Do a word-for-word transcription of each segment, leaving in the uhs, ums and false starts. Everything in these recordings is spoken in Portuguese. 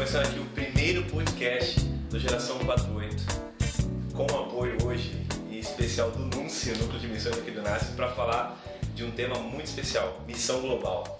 começando aqui o primeiro podcast do Geração quatro oito, com o apoio hoje, em especial do Núncio, Núcleo de Missões aqui do NASP, para falar de um tema muito especial, missão global.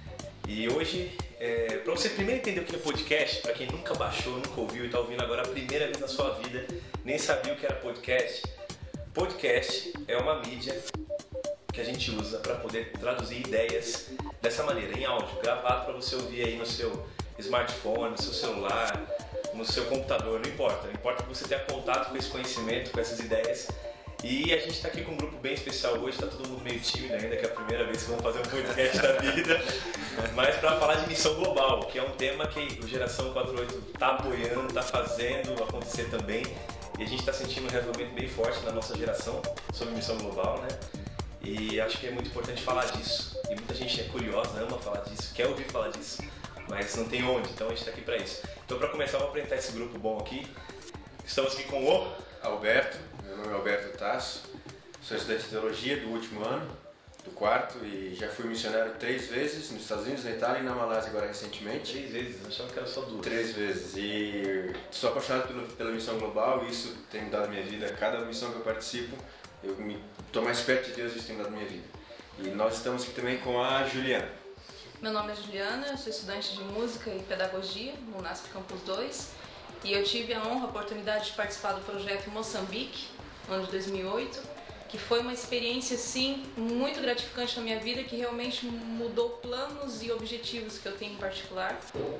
E hoje, é, para você primeiro entender o que é podcast, para quem nunca baixou, nunca ouviu e está ouvindo agora a primeira vez na sua vida, nem sabia o que era podcast, podcast é uma mídia que a gente usa para poder traduzir ideias dessa maneira, em áudio, gravado para você ouvir aí no seu smartphone, no seu celular, no seu computador, não importa. Não importa que você tenha contato com esse conhecimento, com essas ideias. E a gente está aqui com um grupo bem especial hoje, está todo mundo meio tímido ainda, que é a primeira vez que vamos fazer um podcast da vida, mas para falar de missão global, que é um tema que o Geração quatro oito está apoiando, está fazendo acontecer também. E a gente está sentindo um resolvimento bem forte na nossa geração sobre missão global, né? E acho que é muito importante falar disso. E muita gente é curiosa, ama falar disso, quer ouvir falar disso, mas não tem onde, então a gente está aqui para isso. Então, para começar, eu vou apresentar esse grupo bom aqui. Estamos aqui com o Alberto, meu nome é Alberto Tasso, sou estudante de teologia do último ano, do quarto, e já fui missionário três vezes nos Estados Unidos, na Itália e na Malásia agora recentemente. Três vezes? Eu achava que era só duas. Três vezes, e sou apaixonado pela, pela missão global, e isso tem mudado a minha vida. Cada missão que eu participo, eu estou mais perto de Deus e isso tem mudado a minha vida. E nós estamos aqui também com a Juliana. Meu nome é Juliana, eu sou estudante de música e pedagogia no NASP Campus dois e eu tive a honra, a oportunidade de participar do projeto Moçambique, no ano de dois mil e oito, que foi uma experiência, sim, muito gratificante na minha vida, que realmente mudou planos e objetivos que eu tenho em particular.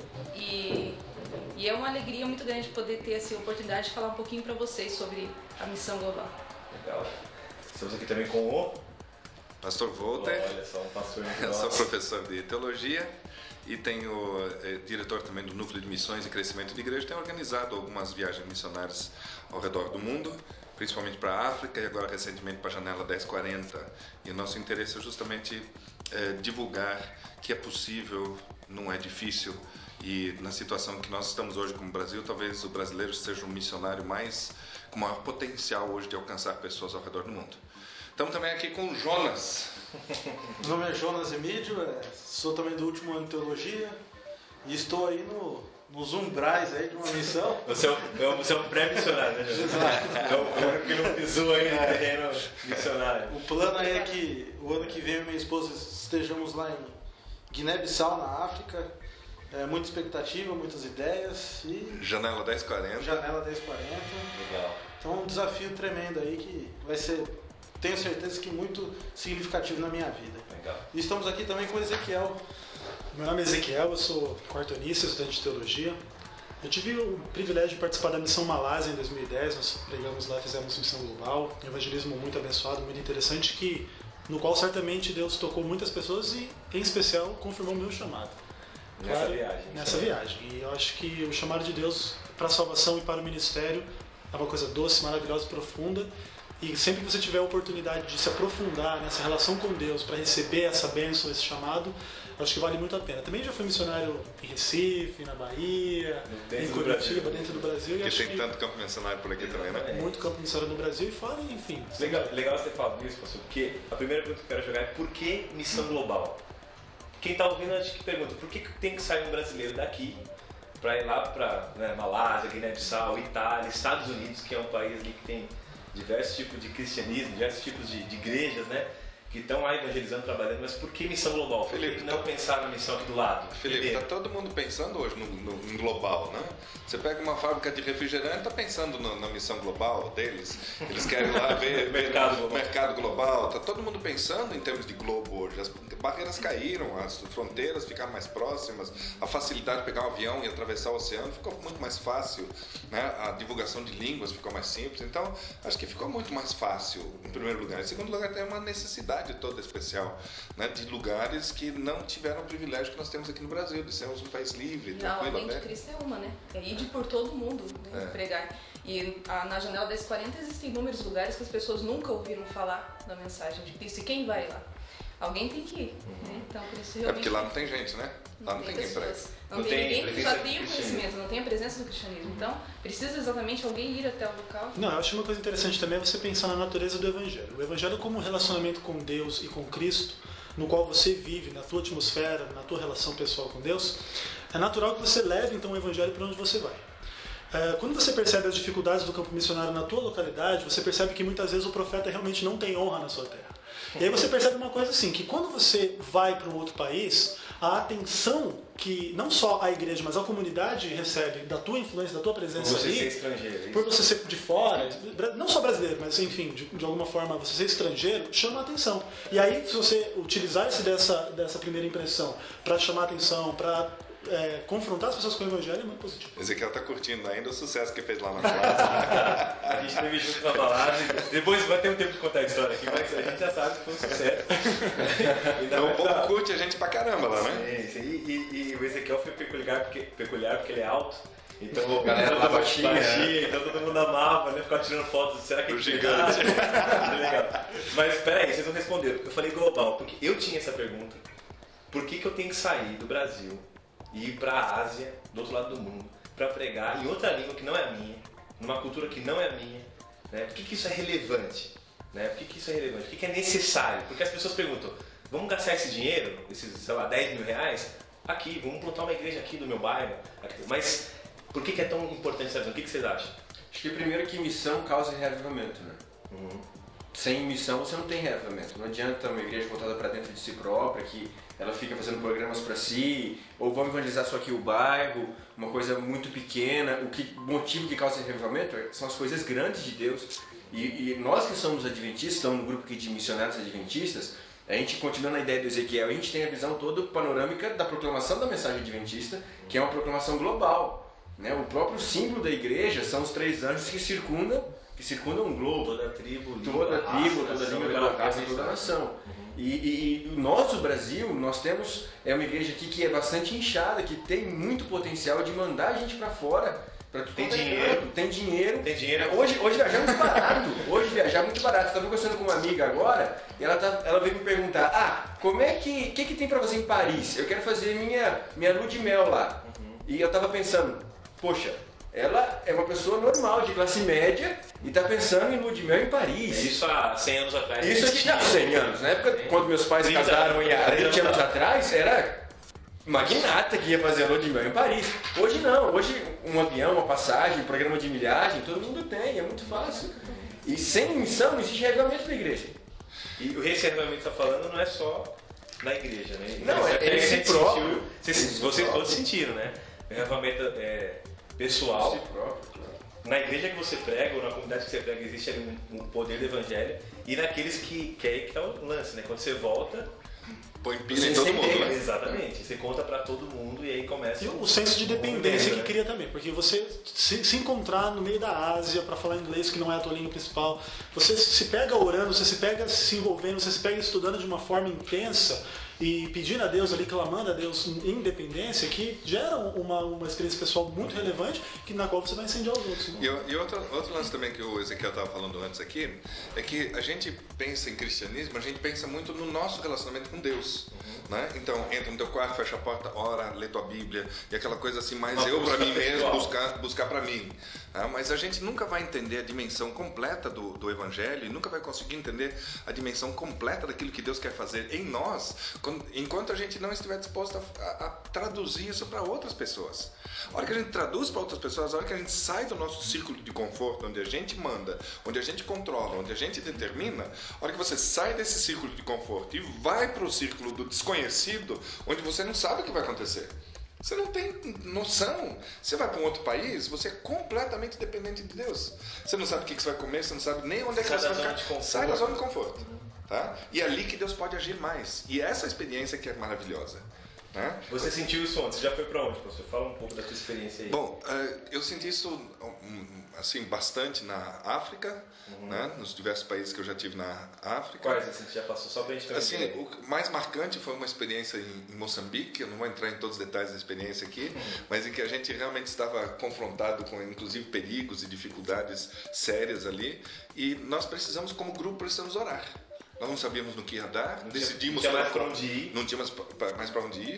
E, e é uma alegria muito grande poder ter essa oportunidade de falar um pouquinho para vocês sobre a missão global. Legal. Estamos aqui também com o Pastor Walter. Olha só, um pastor. Eu sou professor de teologia e tenho é, diretor também do Núcleo de Missões e Crescimento de Igreja. Tenho organizado algumas viagens missionárias ao redor do mundo, principalmente para a África e agora recentemente para a Janela dez quarenta. E o nosso interesse é justamente é, divulgar que é possível, não é difícil. E na situação que nós estamos hoje como Brasil, talvez o brasileiro seja um missionário mais com maior potencial hoje de alcançar pessoas ao redor do mundo. Estamos também aqui com o Jonas. Meu nome é Jonas Emídio, sou também do último ano de teologia e estou aí no, nos umbrais aí de uma missão. Você é um, você é um pré-missionário, né, Jonas? É o único que não pisou aí no terreno missionário. O plano aí é que o ano que vem eu e minha esposa estejamos lá em Guiné-Bissau, na África. É, muita expectativa, muitas ideias e... Janela dez quarenta. Janela dez quarenta. Legal. Então um desafio tremendo aí que vai ser... Tenho certeza que muito significativo na minha vida. Legal. E estamos aqui também com o Ezequiel. Meu nome é Ezequiel, eu sou quartonista, estudante de teologia. Eu tive o privilégio de participar da Missão Malásia em dois mil e dez, nós pregamos lá, fizemos missão global, um evangelismo muito abençoado, muito interessante, que, no qual certamente Deus tocou muitas pessoas e, em especial, confirmou o meu chamado. Nessa claro, viagem. Nessa viagem. E eu acho que o chamado de Deus para a salvação e para o ministério é uma coisa doce, maravilhosa, profunda. E sempre que você tiver a oportunidade de se aprofundar nessa relação com Deus para receber essa bênção, esse chamado, acho que vale muito a pena. Também já fui missionário em Recife, na Bahia, dentro em Curitiba, dentro do Brasil. Que e tem que tanto campo missionário por aqui também, né? muito campo missionário no Brasil e fora, enfim. Legal, legal você falar disso, pastor, porque a primeira pergunta que eu quero jogar é por que missão global? Quem está ouvindo, acho que pergunta, por que tem que sair um brasileiro daqui para ir lá para, né, Malásia, Guiné-Bissau, Itália, Estados Unidos, que é um país ali que tem diversos tipos de cristianismo, diversos tipos de, de igrejas, né, que estão lá evangelizando, trabalhando, mas por que missão global? Por Felipe, que não tá... pensar na missão aqui do lado? Felipe, está todo mundo pensando hoje no, no, no global, né? Você pega uma fábrica de refrigerante, está pensando no, na missão global deles, eles querem lá ver, ver mercado, global. mercado global, está todo mundo pensando em termos de globo hoje, as barreiras caíram, as fronteiras ficaram mais próximas, a facilidade de pegar um avião e atravessar o oceano ficou muito mais fácil, né? A divulgação de línguas ficou mais simples, então acho que ficou muito mais fácil em primeiro lugar. Em segundo lugar, tem uma necessidade toda especial, né, de lugares que não tiveram o privilégio que nós temos aqui no Brasil, de sermos um país livre, E a tranquilo, ordem né? de Cristo é uma, né? É ir de por todo mundo, né? É. Pregar. E a, na Janela dez quarenta existem inúmeros lugares que as pessoas nunca ouviram falar da mensagem de Cristo. E quem vai lá? Alguém tem que ir, né? Então, por isso realmente... É porque lá não tem gente, né? Lá não, não tem, tem quem prega. Não, Não tem tem ninguém que já presença tem o do conhecimento, não tem a presença do cristianismo. Então, precisa exatamente alguém ir até o local. Não, eu acho uma coisa interessante também é você pensar na natureza do Evangelho. O Evangelho como um relacionamento com Deus e com Cristo, no qual você vive, na tua atmosfera, na tua relação pessoal com Deus, é natural que você leve então o evangelho para onde você vai. Quando você percebe as dificuldades do campo missionário na tua localidade, você percebe que muitas vezes o profeta realmente não tem honra na sua terra. E aí você percebe uma coisa assim, que quando você vai para um outro país, a atenção que não só a igreja, mas a comunidade recebe da tua influência, da tua presença por você ali, ser estrangeiro, por você ser de fora, não só brasileiro, mas enfim, de, de alguma forma você ser estrangeiro, chama a atenção. E aí, se você utilizar-se dessa, dessa primeira impressão para chamar a atenção, para É, confrontar as pessoas com o evangelho é muito positivo. Ezequiel está curtindo ainda o sucesso que fez lá na França. A gente teve junto na balada, depois vai ter um tempo de contar a história aqui, mas a gente já sabe que foi um sucesso. Então o povo tá... curte a gente pra caramba lá, né? Sim, sim. E, e, e o Ezequiel foi peculiar porque, peculiar porque ele é alto. Então, a galera lá baixinha, baixinha, então todo mundo amava, né? Ficava tirando fotos. Será que o gigante? Legal. Mas peraí, vocês não responderam. Eu falei global, porque eu tinha essa pergunta. Por que, que eu tenho que sair do Brasil e ir para a Ásia, do outro lado do mundo, para pregar em outra língua que não é a minha, numa cultura que não é a minha? Né? Por que, que isso é relevante? Né? Por que, que isso é relevante? Por que, que é necessário? Porque as pessoas perguntam, vamos gastar esse dinheiro, esses, sei lá, dez mil reais, aqui, vamos plantar uma igreja aqui do meu bairro, aqui. Mas por que, que é tão importante essa visão? O que, que vocês acham? Acho que primeiro que missão causa reavivamento, né? Uhum. Sem missão você não tem reavivamento. Não adianta uma igreja voltada para dentro de si própria, que ela fica fazendo programas para si, ou vamos evangelizar só aqui o bairro, uma coisa muito pequena. O que, motivo que causa esse reavivamento são as coisas grandes de Deus. E, e nós que somos adventistas, estamos no grupo aqui de missionários adventistas, a gente continua na ideia do Ezequiel, a gente tem a visão toda panorâmica da proclamação da mensagem adventista, que é uma proclamação global. Né? O próprio símbolo da igreja são os três anjos que circundam, que circundam um globo. Toda a tribo, toda a tribo, toda a língua, toda a raça, toda a nação. E, e, e nós, o Brasil, nós temos é uma igreja aqui que é bastante inchada, que tem muito potencial de mandar a gente para fora. Pra tem dinheiro. Canto, tem dinheiro. Tem dinheiro. Hoje, hoje viajar é muito barato. Hoje viajar é muito barato. Estava conversando com uma amiga agora e ela, tá, ela veio me perguntar: ah, como é que, que, que tem para fazer em Paris? Eu quero fazer minha, minha lua de mel lá. Uhum. E eu estava pensando, poxa, ela é uma pessoa normal, de classe média, e está pensando em lua de mel em Paris. Isso há cem anos atrás. Isso aqui, não, cem anos. Na época, quando meus pais casaram há vinte anos atrás, era magnata que ia fazer a lua de mel em Paris. Hoje não. Hoje um avião, uma passagem, um programa de milhagem, todo mundo tem, é muito fácil. E sem missão não existe reavivamento da igreja. E o reavivamento que está falando não é só na igreja, né? Não, é ele se próprio. Vocês, vocês todos sentiram, né? O reavivamento é pessoal. Si próprio, claro. Na igreja que você prega, ou na comunidade que você prega, existe ali um, um poder do evangelho. E naqueles que, que é aí que tá o lance, né? Quando você volta, põe pilha em todo mundo, né? Exatamente. Você conta pra todo mundo e aí começa... E o senso de dependência que cria também, porque você se, se encontrar no meio da Ásia para falar inglês, que não é a tua língua principal, você se pega orando, você se pega se envolvendo, você se pega estudando de uma forma intensa e pedindo a Deus ali, clamando a Deus em independência, que gera uma, uma experiência pessoal muito relevante, que, na qual você vai incendiar os outros. Né? E, e outro, outro lance também que o Ezequiel estava falando antes aqui, é que a gente pensa em cristianismo, a gente pensa muito no nosso relacionamento com Deus. Uhum. Né? Então, entra no teu quarto, fecha a porta, ora, lê tua Bíblia, e aquela coisa assim, mais uma eu para mim mesmo, buscar, buscar para mim. Tá? Mas a gente nunca vai entender a dimensão completa do, do Evangelho, e nunca vai conseguir entender a dimensão completa daquilo que Deus quer fazer em nós, quando, enquanto a gente não estiver disposto a, a, a traduzir isso para outras pessoas. A hora que a gente traduz para outras pessoas, a hora que a gente sai do nosso círculo de conforto, onde a gente manda, onde a gente controla, onde a gente determina, a hora que você sai desse círculo de conforto e vai para o círculo do desconhecido, onde você não sabe o que vai acontecer. Você não tem noção. Você vai para um outro país, você é completamente dependente de Deus. Você não sabe o que você vai comer, você não sabe nem onde é que você vai ficar. Sai da zona de conforto. Tá? E é ali que Deus pode agir mais. E essa experiência que é maravilhosa. Né? Você sentiu isso ontem? Você já foi para onde? Você fala um pouco da sua experiência aí. Bom, eu senti isso assim, bastante na África, uhum. né? Nos diversos países que eu já tive na África. Quais assim, você já passou? Só para a gente ter assim, o mais marcante foi uma experiência em, em Moçambique. Eu não vou entrar em todos os detalhes da experiência aqui, uhum. mas em que a gente realmente estava confrontado com, inclusive, perigos e dificuldades sérias ali. E nós precisamos, como grupo, precisamos orar. Nós não sabíamos no que ia dar, não decidimos... Não tinha mais para onde ir. Não tinha mais para onde ir.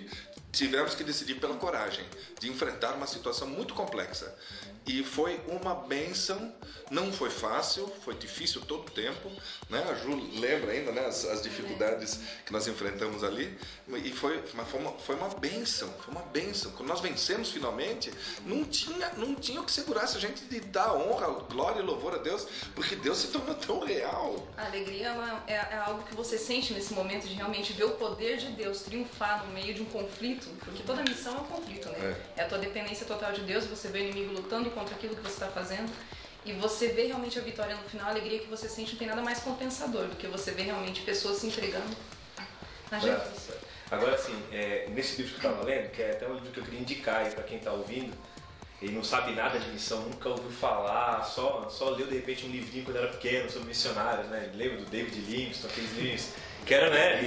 tivemos que decidir pela coragem de enfrentar uma situação muito complexa. E foi uma bênção, não foi fácil, foi difícil todo o tempo, né? A Ju lembra ainda, né, as, as dificuldades que nós enfrentamos ali, e foi, mas foi uma, foi uma bênção, foi uma bênção. Quando nós vencemos finalmente, não tinha, não tinha o que segurasse a gente de dar honra, glória e louvor a Deus, porque Deus se tornou tão real. A alegria ela é, é algo que você sente nesse momento de realmente ver o poder de Deus triunfar no meio de um conflito, porque toda missão é um conflito, né? É, é a tua dependência total de Deus, você vê o inimigo lutando contra aquilo que você está fazendo e você vê realmente a vitória no final, a alegria que você sente não tem nada mais compensador do que você ver realmente pessoas se entregando na Jesus. Agora assim, é, nesse livro que eu estava lendo, que é até um livro que eu queria indicar aí para quem está ouvindo e não sabe nada de missão, nunca ouviu falar, só, só leu de repente um livrinho quando era pequeno sobre missionários, né? Lembra do David Livingstone, aqueles livros que era, né?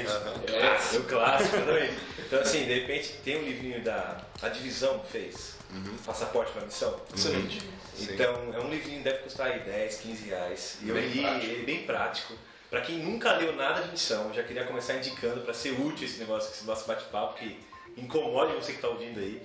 É, o clássico também. Então assim, de repente tem um livrinho da a Divisão que fez. Uhum. Passaporte para Missão. Excelente. Uhum. Então, é um livrinho que deve custar aí dez, quinze reais. E eu li ele bem prático. Para quem nunca leu nada de missão, eu já queria começar indicando para ser útil esse negócio, esse nosso bate-papo, que incomode você que está ouvindo aí.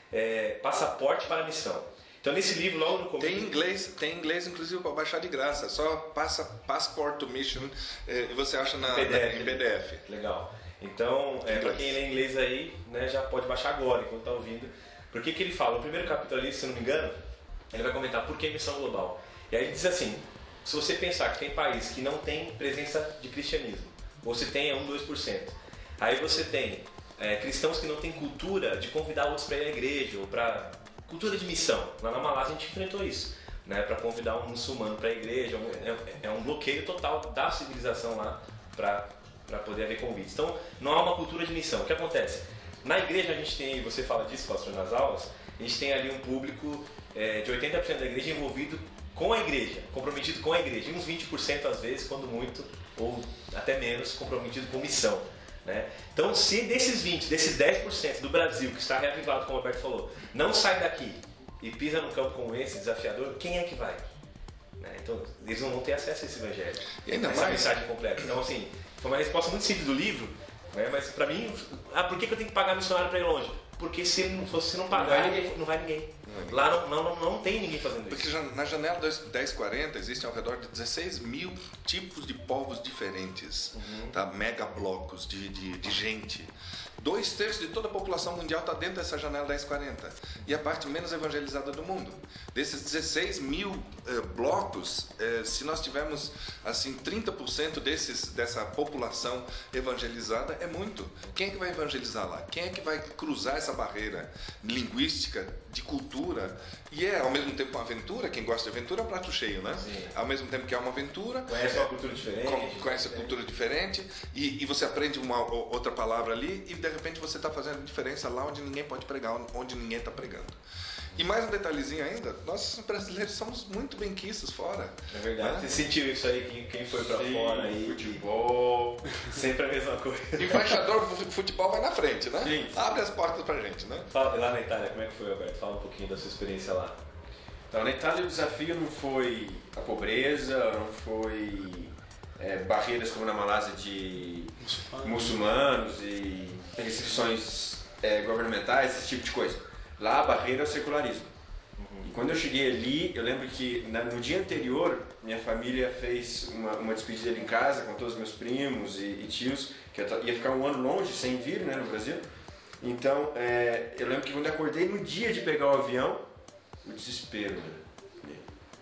É, Passaporte para Missão. Então, nesse livro, logo no começo... Tem inglês, tem inglês inclusive para baixar de graça. Só passa Passport to Mission e você acha na, P D F. Na, em P D F. Legal. Então, é, para quem lê inglês aí, né, já pode baixar agora, enquanto está ouvindo. Por que que ele fala? No primeiro capítulo ali, se não me engano, ele vai comentar por que missão global. E aí ele diz assim, se você pensar que tem países que não tem presença de cristianismo, você tem é um, dois por cento. Aí você tem é, cristãos que não têm cultura de convidar outros para ir à igreja, ou para cultura de missão. Lá na Malásia a gente enfrentou isso, né, para convidar um muçulmano para a igreja. É, é um bloqueio total da civilização lá para poder haver convites. Então não há uma cultura de missão. O que acontece? Na igreja a gente tem, você fala disso, pastor, nas aulas, a gente tem ali um público é, de oitenta por cento da igreja envolvido com a igreja, comprometido com a igreja, e uns vinte por cento às vezes, quando muito, ou até menos, comprometido com missão. Né? Então, se desses vinte, desses dez por cento do Brasil que está reavivado, como o Alberto falou, não sai daqui e pisa num campo como esse, desafiador, quem é que vai? Né? Então, eles não vão ter acesso a esse evangelho, e ainda essa mais mensagem completa. Então, assim, foi uma resposta muito simples do livro. É, mas pra mim, ah, por que, que eu tenho que pagar missionário pra ir longe? Porque se não, se não pagar, não vai ninguém. Não vai ninguém. Não vai ninguém. Lá não, não, não, não tem ninguém fazendo Porque isso. Porque na janela dez quarenta existem ao redor de dezesseis mil tipos de povos diferentes, uhum. Tá? Mega blocos de, de, de gente. Dois terços de toda a população mundial está dentro dessa janela dez quarenta. E a parte menos evangelizada do mundo. Desses dezesseis mil eh, blocos, eh, se nós tivermos assim, trinta por cento desses, dessa população evangelizada, é muito. Quem é que vai evangelizar lá? Quem é que vai cruzar essa barreira linguística, de cultura? E é ao mesmo tempo uma aventura. Quem gosta de aventura é um prato cheio, né? Sim. Ao mesmo tempo que é uma aventura. Conhece uma cultura diferente. Conhece uma cultura diferente. E, e você aprende uma outra palavra ali e de repente você está fazendo diferença lá onde ninguém pode pregar, onde ninguém está pregando. E mais um detalhezinho ainda, nós brasileiros somos muito benquistos fora. É verdade. Né? Você sentiu isso aí, quem, quem foi pra Sim, fora aí? Futebol. Sempre a mesma coisa. Embaixador do futebol vai na frente, né? Sim. Abre as portas pra gente, né? Fala, lá na Itália, como é que foi, Alberto? Fala um pouquinho da sua experiência lá. Então, na Itália o desafio não foi a pobreza, não foi é, barreiras como na Malásia de muçulmanos, muçulmanos e restrições é, governamentais, esse tipo de coisa. Lá a barreira é o secularismo. Uhum. E quando eu cheguei ali, eu lembro que na, no dia anterior, minha família fez uma, uma despedida em casa com todos os meus primos e, e tios, que eu ia ficar um ano longe, sem vir, né, no Brasil. Então, é, eu lembro que quando eu acordei no dia de pegar o avião, o desespero, né?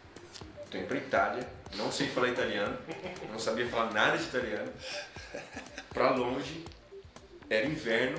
Estou indo para Itália, não sei falar italiano, não sabia falar nada de italiano, para longe, era inverno,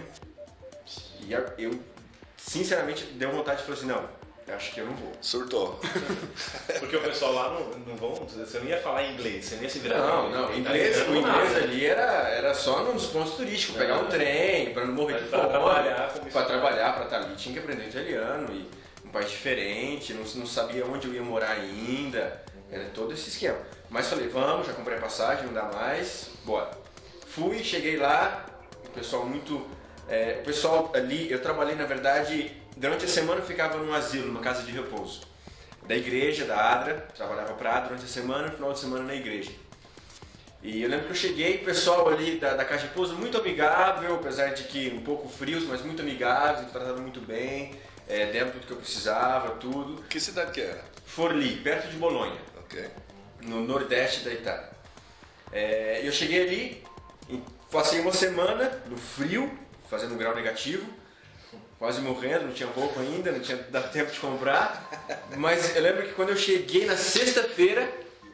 e eu sinceramente deu vontade de falar assim, não, eu acho que eu não vou. Surtou. Porque o pessoal lá não, não vão, você não ia falar inglês, você não ia se virar. Não, não, não inglês, o inglês ali era, era só nos pontos turísticos, pegar um trem, para não morrer de fome, para trabalhar, para estar ali, tinha que aprender italiano, e um país diferente, não, não sabia onde eu ia morar ainda, era todo esse esquema. Mas falei, vamos, já comprei a passagem, não dá mais, bora. Fui, cheguei lá, o pessoal muito... É, o pessoal ali, eu trabalhei na verdade, durante a semana eu ficava num asilo, numa casa de repouso da igreja, da ADRA, trabalhava para a ADRA durante a semana, no final de semana na igreja. E eu lembro que eu cheguei, o pessoal ali da, da Casa de Pouso muito amigável, apesar de que um pouco frios, mas muito amigáveis, me tratavam muito bem, é, deram tudo que eu precisava, tudo. Que cidade que era? Forlì, perto de Bolonha, Ok. no nordeste da Itália. É, eu cheguei ali, passei uma semana no frio, fazendo um grau negativo, quase morrendo, não tinha roupa ainda, não tinha dado tempo de comprar. Mas eu lembro que quando eu cheguei na sexta-feira,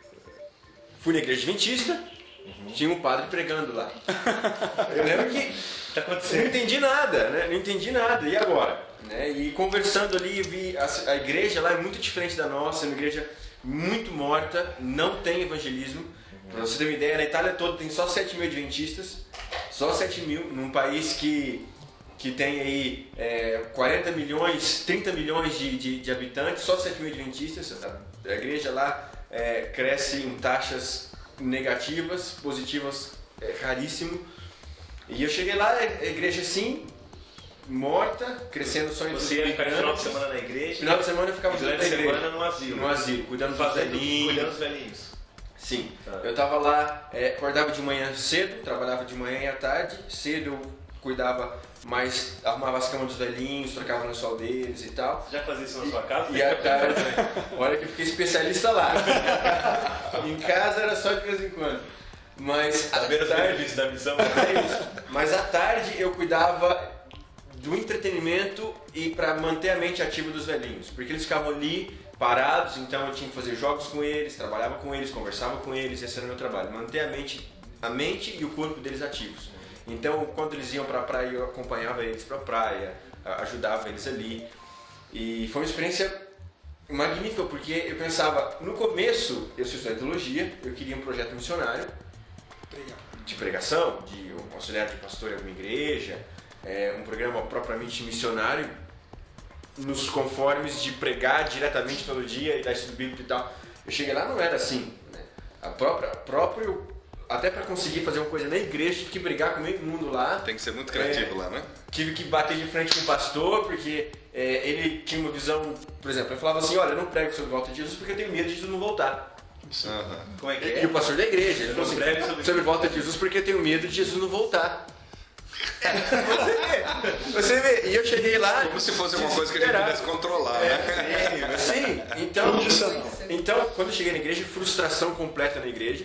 fui na igreja adventista, uhum. tinha um padre pregando lá. Eu lembro que tá acontecendo? não entendi nada, né? Não entendi nada. E agora? Né? E conversando ali, eu vi a, a igreja lá é muito diferente da nossa, é uma igreja muito morta, não tem evangelismo. Pra você ter uma ideia, na Itália toda tem só sete mil adventistas, só sete mil, num país que, que tem aí é, quarenta milhões, trinta milhões de, de, de habitantes, só sete mil adventistas. A, a igreja lá é, cresce em taxas negativas, positivas é raríssimo. E eu cheguei lá, a igreja assim, morta, crescendo só em Você ia ficar final de semana na igreja? Final de semana eu ficava durante na igreja. semana no asilo. No asilo, cuidando dos Fazendo, velhinhos. Cuidando dos velhinhos. Sim, Tá. eu tava lá, é, acordava de manhã cedo, trabalhava de manhã e à tarde, cedo eu cuidava mais, arrumava as camas dos velhinhos, trocava no sol deles e tal. Você já fazia isso na sua casa? E à tarde, olha que eu fiquei especialista lá. Em casa era só de vez em quando. Mas à Saber os tarde, benefícios da missão. é isso. Mas à tarde eu cuidava do entretenimento e para manter a mente ativa dos velhinhos, porque eles ficavam ali parados, então eu tinha que fazer jogos com eles, trabalhava com eles, conversava com eles, esse era o meu trabalho, manter a mente, a mente e o corpo deles ativos. Então, quando eles iam para a praia, eu acompanhava eles para a praia, ajudava eles ali. E foi uma experiência magnífica, porque eu pensava, no começo, eu sou estudante de teologia, eu queria um projeto missionário, de pregação, de um auxiliar de pastor em alguma igreja, é, um programa propriamente missionário, nos conformes de pregar diretamente todo dia e dar estudo bíblico e tal. Eu cheguei lá, não era assim, né? A própria, próprio, até para conseguir fazer uma coisa na igreja, tive que brigar com meio mundo lá. Tem que ser muito criativo é, lá, né? Tive que bater de frente com o pastor, porque é, ele tinha uma visão, por exemplo, ele falava assim, olha, eu não prego sobre a volta de Jesus porque eu tenho medo de Jesus não voltar. Uhum. Como é que E é? o pastor da igreja, ele Eu não falou prego assim, sobre- sobre a volta de Jesus porque eu tenho medo de Jesus não voltar. Você vê, você vê, e eu cheguei lá... Como se fosse uma coisa que a gente desesperado. pudesse controlar, né? Sim, então, Condicional. então quando eu cheguei na igreja, frustração completa na igreja.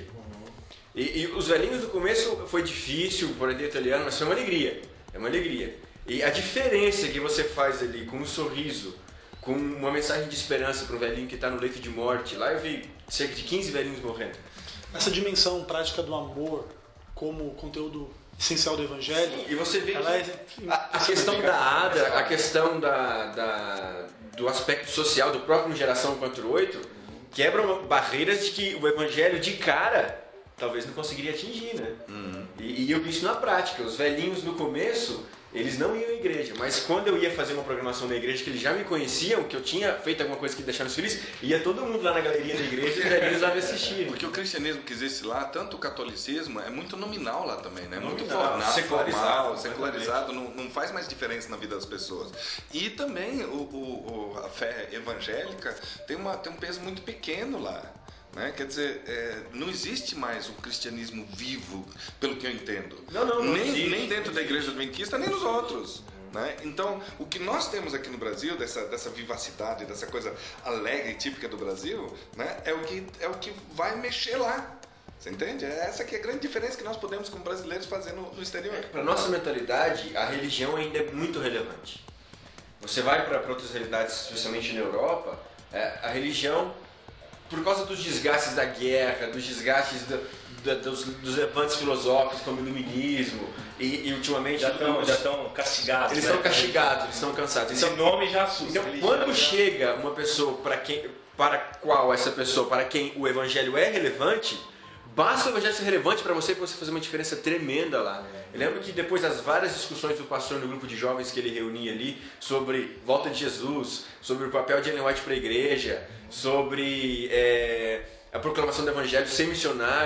E, e os velhinhos no começo foi difícil, por ali italiano, mas foi uma alegria. É uma alegria. E a diferença que você faz ali com um sorriso, com uma mensagem de esperança para um velhinho que está no leito de morte. Lá eu vi cerca de quinze velhinhos morrendo. Essa dimensão prática do amor como conteúdo essencial do Evangelho, E você vê ela é que a, a questão da ADA, a questão da, da, do aspecto social do próprio Geração quatro oito, quebram barreiras de que o Evangelho de cara talvez não conseguiria atingir, né? Uhum. E, e eu vi isso na prática. Os velhinhos no começo, eles não iam à igreja, mas quando eu ia fazer uma programação na igreja, que eles já me conheciam, que eu tinha feito alguma coisa que deixaram eles felizes, ia todo mundo lá na galeria da igreja e os velhinhos lá me assistindo. Porque o cristianismo que existe lá, tanto o catolicismo, é muito nominal lá também, né? Muito Nominal, formal, secularizado, formal, secularizado, não, não faz mais diferença na vida das pessoas. E também o, o, o- a fé evangélica tem, uma, tem um peso muito pequeno lá. Né? Quer dizer, é, não existe mais um cristianismo vivo, pelo que eu entendo. Não, não, não nem, existe. nem dentro da igreja adventista, nem nos outros. Né? Então, o que nós temos aqui no Brasil, dessa, dessa vivacidade, dessa coisa alegre e típica do Brasil, né? é, o que, é o que vai mexer lá. Você entende? É essa que é a grande diferença que nós podemos, como brasileiros, fazer no, no exterior. Para nossa mentalidade, a religião ainda é muito relevante. Você vai para outras realidades, especialmente na Europa, é, a religião, por causa dos desgastes da guerra, dos desgastes do, do, dos, dos levantes filosóficos como o iluminismo e, e ultimamente Já estão os- já estão castigados. eles né? estão castigados, eles estão cansados. Esse Então, nome já assusta. então religião quando já- chega uma pessoa para quem, para qual essa pessoa, para quem o evangelho é relevante, basta o evangelho ser relevante para você para você fazer uma diferença tremenda lá. Eu lembro que depois das várias discussões do pastor no grupo de jovens que ele reunia ali sobre volta de Jesus, sobre o papel de Ellen White para a igreja, sobre é, a proclamação do evangelho, ser missionário,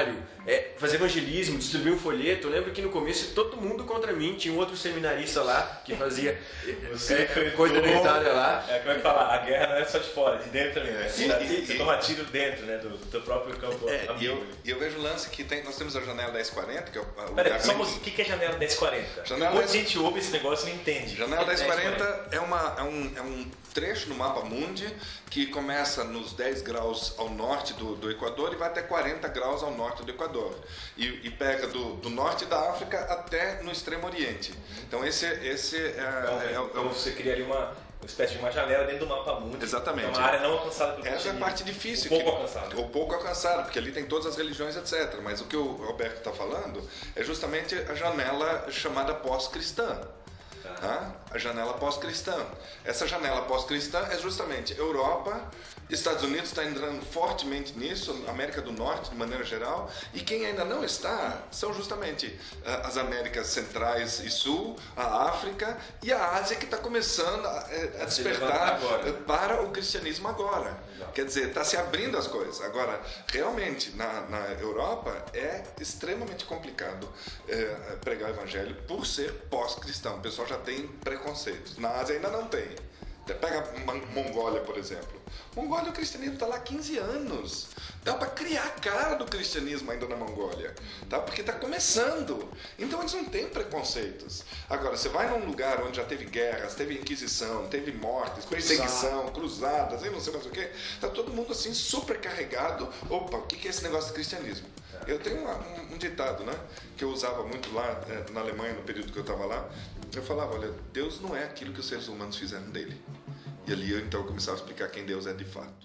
é, fazer evangelismo, distribuir um folheto. Eu lembro que no começo todo mundo contra mim, tinha um outro seminarista lá que fazia Você é, coisa da Itália lá. É, como é que fala? A guerra não é só de fora, de dentro também, né? Você, E- você e- toma tiro dentro, né? Do, do teu próprio campo É, e amigo. eu, e eu vejo o lance que tem, nós temos a janela dez quarenta, que é o, o Peraí, lugar só um bem- pouquinho. O que é janela dez quarenta? Janela Um monte de dez gente ouve esse negócio e não entende. Janela O que é dez quarenta é, uma, é, um, é um trecho no mapa mundi que começa nos dez graus ao norte do, do Equador e vai até quarenta graus ao norte do Equador. E, e pega do, do norte da África até no extremo oriente. Então esse, esse é, Então, é, é, então é, você cria ali uma, uma espécie de uma janela dentro do mapa mundo. Exatamente. É uma área não alcançada pelo essa é a cristianismo. parte difícil. Pouco que, alcançada. Ou pouco alcançada, porque ali tem todas as religiões, etcétera. Mas o que o Roberto está falando é justamente a janela chamada pós-cristã. Tá? A janela pós-cristã. Essa janela pós-cristã é justamente Europa, Estados Unidos está entrando fortemente nisso, América do Norte de maneira geral, e quem ainda não está são justamente uh, as Américas Centrais e Sul, a África e a Ásia, que está começando a, a despertar agora. para o cristianismo agora. Quer dizer, está se abrindo as coisas. Agora, realmente, na, na Europa é extremamente complicado é, pregar o evangelho por ser pós-cristão. O pessoal já tem preconceitos. Na Ásia ainda não tem. Pega a Mongólia, por exemplo. Mongólia, o cristianismo está lá há quinze anos. Dá para criar a cara do cristianismo ainda na Mongólia, tá? Porque está começando. Então eles não têm preconceitos. Agora, você vai num lugar onde já teve guerras, teve inquisição, teve mortes, perseguição, cruzadas, e não sei mais o que, está todo mundo assim super carregado. Opa, o que é esse negócio de cristianismo? Eu tenho uma, um, um ditado, né, que eu usava muito lá é, na Alemanha, no período que eu estava lá. Eu falava, olha, Deus não é aquilo que os seres humanos fizeram dele. E ali eu então começava a explicar quem Deus é de fato.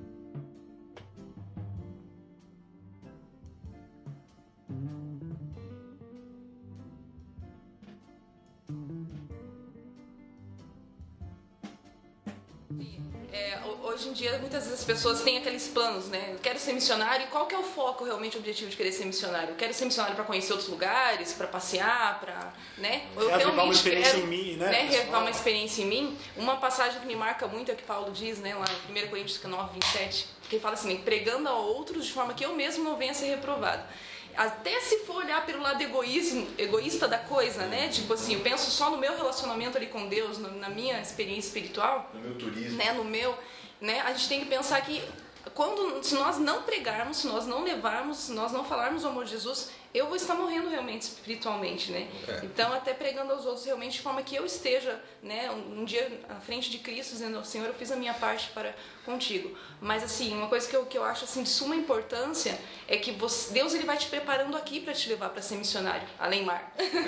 É, hoje em dia, muitas vezes as pessoas têm aqueles planos, né? Eu quero ser missionário, e qual que é o foco, realmente, o objetivo de querer ser missionário? Eu quero ser missionário para conhecer outros lugares, para passear, para, né? Eu Reavivar uma realmente experiência quero, em mim, né, Reavivar pessoal? uma experiência em mim. Uma passagem que me marca muito é o que Paulo diz, né? Lá em primeira Coríntios nove, vinte e sete, que ele fala assim, pregando a outros de forma que eu mesmo não venha a ser reprovado. Até se for olhar pelo lado egoísmo, egoísta da coisa, né? Tipo assim, eu penso só no meu relacionamento ali com Deus, na minha experiência espiritual. No meu turismo. Né? No meu, né? A gente tem que pensar que quando, se nós não pregarmos, se nós não levarmos, se nós não falarmos o amor de Jesus, eu vou estar morrendo realmente espiritualmente, né? É. Então, até pregando aos outros realmente de forma que eu esteja, né, um, um dia à frente de Cristo, dizendo, Senhor, eu fiz a minha parte para contigo. Mas, assim, uma coisa que eu, que eu acho assim, de suma importância é que você, Deus ele vai te preparando aqui para te levar para ser missionário, além mar.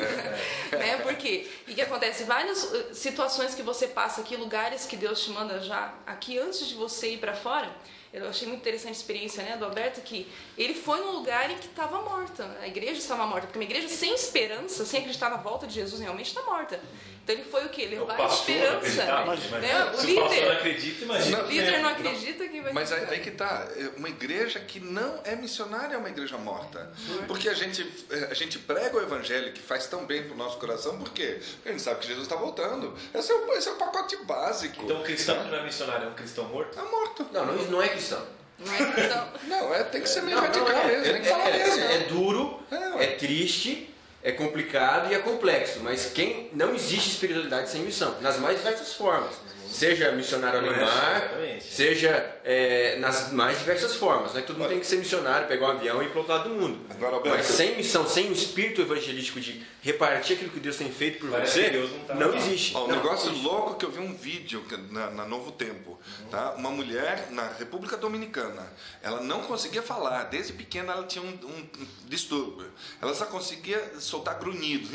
É. Né? Porque, e que acontece? Várias uh, situações que você passa aqui, lugares que Deus te manda já aqui antes de você ir para fora. Eu achei muito interessante a experiência, né, do Alberto, que ele foi num lugar em que estava morta, a igreja estava morta, porque uma igreja sem esperança, sem acreditar na volta de Jesus, realmente está morta. Então ele foi o quê? Levar a pastor esperança. acreditar, Né? mas O se o pastor não líder, acredita, imagina. o líder não acredita que vai... Mas aí, aí que tá, uma igreja que não é missionária é uma igreja morta. Porque a gente, a gente prega o evangelho que faz tão bem pro nosso coração, por quê? Porque a gente sabe que Jesus está voltando. Esse é, o, esse é o pacote básico. Então o cristão que não é missionário é um cristão morto? Tá morto. Não, não, não é cristão. Não é cristão. Não, é, tem que ser meio Não, radical não, é, mesmo, tem que falar é, mesmo. é, é duro, É, é triste, é complicado e é complexo, mas quem não existe espiritualidade sem missão, nas mais diversas formas. Seja missionário além mar, Exatamente. seja é, nas mais diversas formas. Não é que todo mundo tem que ser missionário, pegar um avião e ir para o outro lado do mundo. Agora, Alberto, Mas sem missão, sem o espírito evangelístico de repartir aquilo que Deus tem feito por Parece você, que Deus não tá não lá. existe. Ó, um Não, negócio não existe. louco que eu vi um vídeo que- na, na Novo Tempo, tá? Uma mulher na República Dominicana, ela não conseguia falar, desde pequena ela tinha um, um distúrbio, ela só conseguia soltar grunhidos,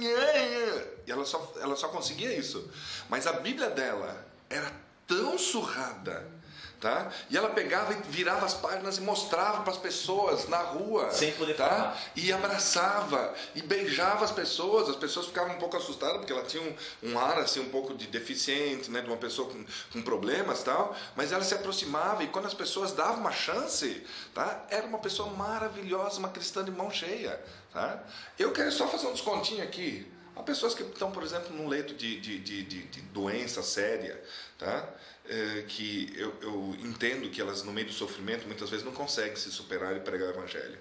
e ela só, ela só conseguia isso, mas a Bíblia dela era tão surrada, tá? E ela pegava e virava as páginas e mostrava para as pessoas na rua, Sem poder tá? falar. E abraçava e beijava as pessoas. As pessoas ficavam um pouco assustadas porque ela tinha um, um ar assim um pouco de deficiente, né, de uma pessoa com, com problemas e tal, mas ela se aproximava e quando as pessoas davam uma chance, tá? Era uma pessoa maravilhosa, uma cristã de mão cheia, tá? Eu quero só fazer um descontinho aqui. Há pessoas que estão, por exemplo, num leito de, de, de, de, de doença séria, tá? É, que eu, eu entendo que elas, no meio do sofrimento, muitas vezes não conseguem se superar e pregar o evangelho.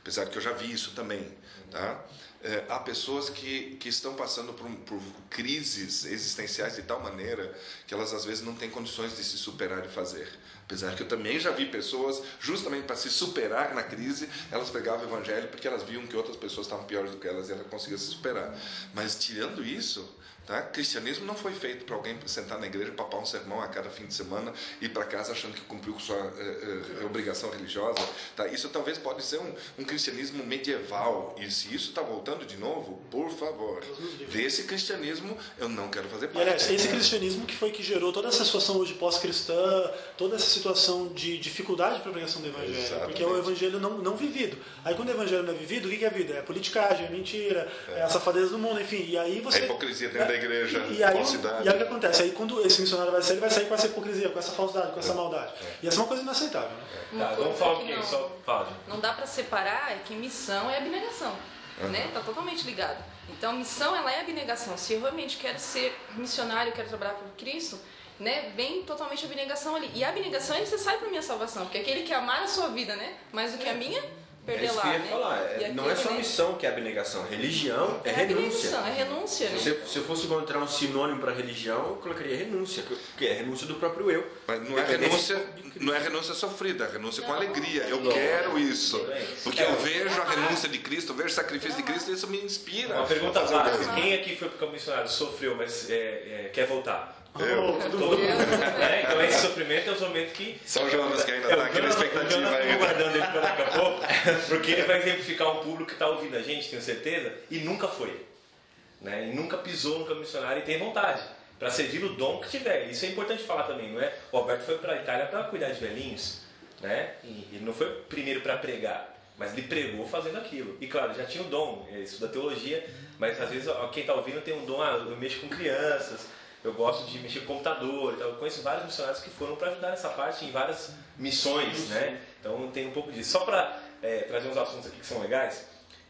apesar que eu já vi isso também, tá? É, há pessoas que, que estão passando por, por crises existenciais de tal maneira que elas às vezes não têm condições de se superar e fazer. Apesar que eu também já vi pessoas, justamente para se superar na crise, elas pegavam o evangelho porque elas viam que outras pessoas estavam piores do que elas e elas conseguiam se superar. Mas tirando isso, tá? Cristianismo não foi feito para alguém sentar na igreja, papar um sermão a cada fim de semana e ir para casa achando que cumpriu com sua eh, eh, obrigação religiosa. Tá? Isso talvez pode ser um, um cristianismo medieval. E se isso está voltando de novo, por favor, desse cristianismo eu não quero fazer parte. E, aliás, esse cristianismo que foi que gerou toda essa situação hoje pós-cristã, toda essa situação de dificuldade para a pregação do evangelho. Exatamente. Porque é o evangelho não, não vivido. Aí quando o evangelho não é vivido, o que é vida? É politicagem, é mentira, é, é a safadeza do mundo, enfim. E aí você... A hipocrisia dentro é, da igreja, e, e aí, falsidade. E aí o que acontece? Aí quando esse missionário vai sair, ele vai sair com essa hipocrisia, com essa falsidade, com essa maldade. É. E essa é uma coisa inaceitável. Né? É. Tá, vamos falar um pouquinho, só fala. Não dá para separar é que missão é abnegação. Uhum. Né? Tá totalmente ligado. Então, missão ela é abnegação. Se eu realmente quero ser missionário, quero trabalhar por Cristo, né, vem totalmente a abnegação ali. E a abnegação é necessária para minha salvação, porque aquele que amar a sua vida, né, mais do que a minha, perder lá. É isso que eu ia falar. É, não é só missão que é abnegação. Religião é, é renúncia. É renúncia. Né? Se, eu, se eu fosse encontrar um sinônimo para religião, eu colocaria renúncia, que é renúncia do próprio eu. Mas não é renúncia, não é renúncia sofrida, é renúncia não, com alegria. Eu não, quero isso. Porque eu vejo a renúncia de Cristo, eu vejo o sacrifício de Cristo e isso me inspira. Uma pergunta básica. Quem aqui foi para o missionário, sofreu, mas é, é, quer voltar? Eu. Todo mundo. É, então esse sofrimento é o sofrimento que... São Jonas que ainda está aqui na expectativa. Eu estou guardando ele para daqui a pouco, porque ele vai exemplificar um público que está ouvindo a gente, tenho certeza, e nunca foi. Né? E nunca pisou no campo missionário e tem vontade. Para servir o dom que tiver. Isso é importante falar também, não é? O Alberto foi para a Itália para cuidar de velhinhos, né? E ele não foi primeiro para pregar, mas ele pregou fazendo aquilo. E claro, já tinha o dom, estuda teologia, mas às vezes quem está ouvindo tem um dom, ah, eu mexo com crianças, eu gosto de mexer com computador, então, eu conheço vários missionários que foram para ajudar nessa parte em várias missões, né? Então tem um pouco disso. Só para é, trazer uns assuntos aqui que são legais,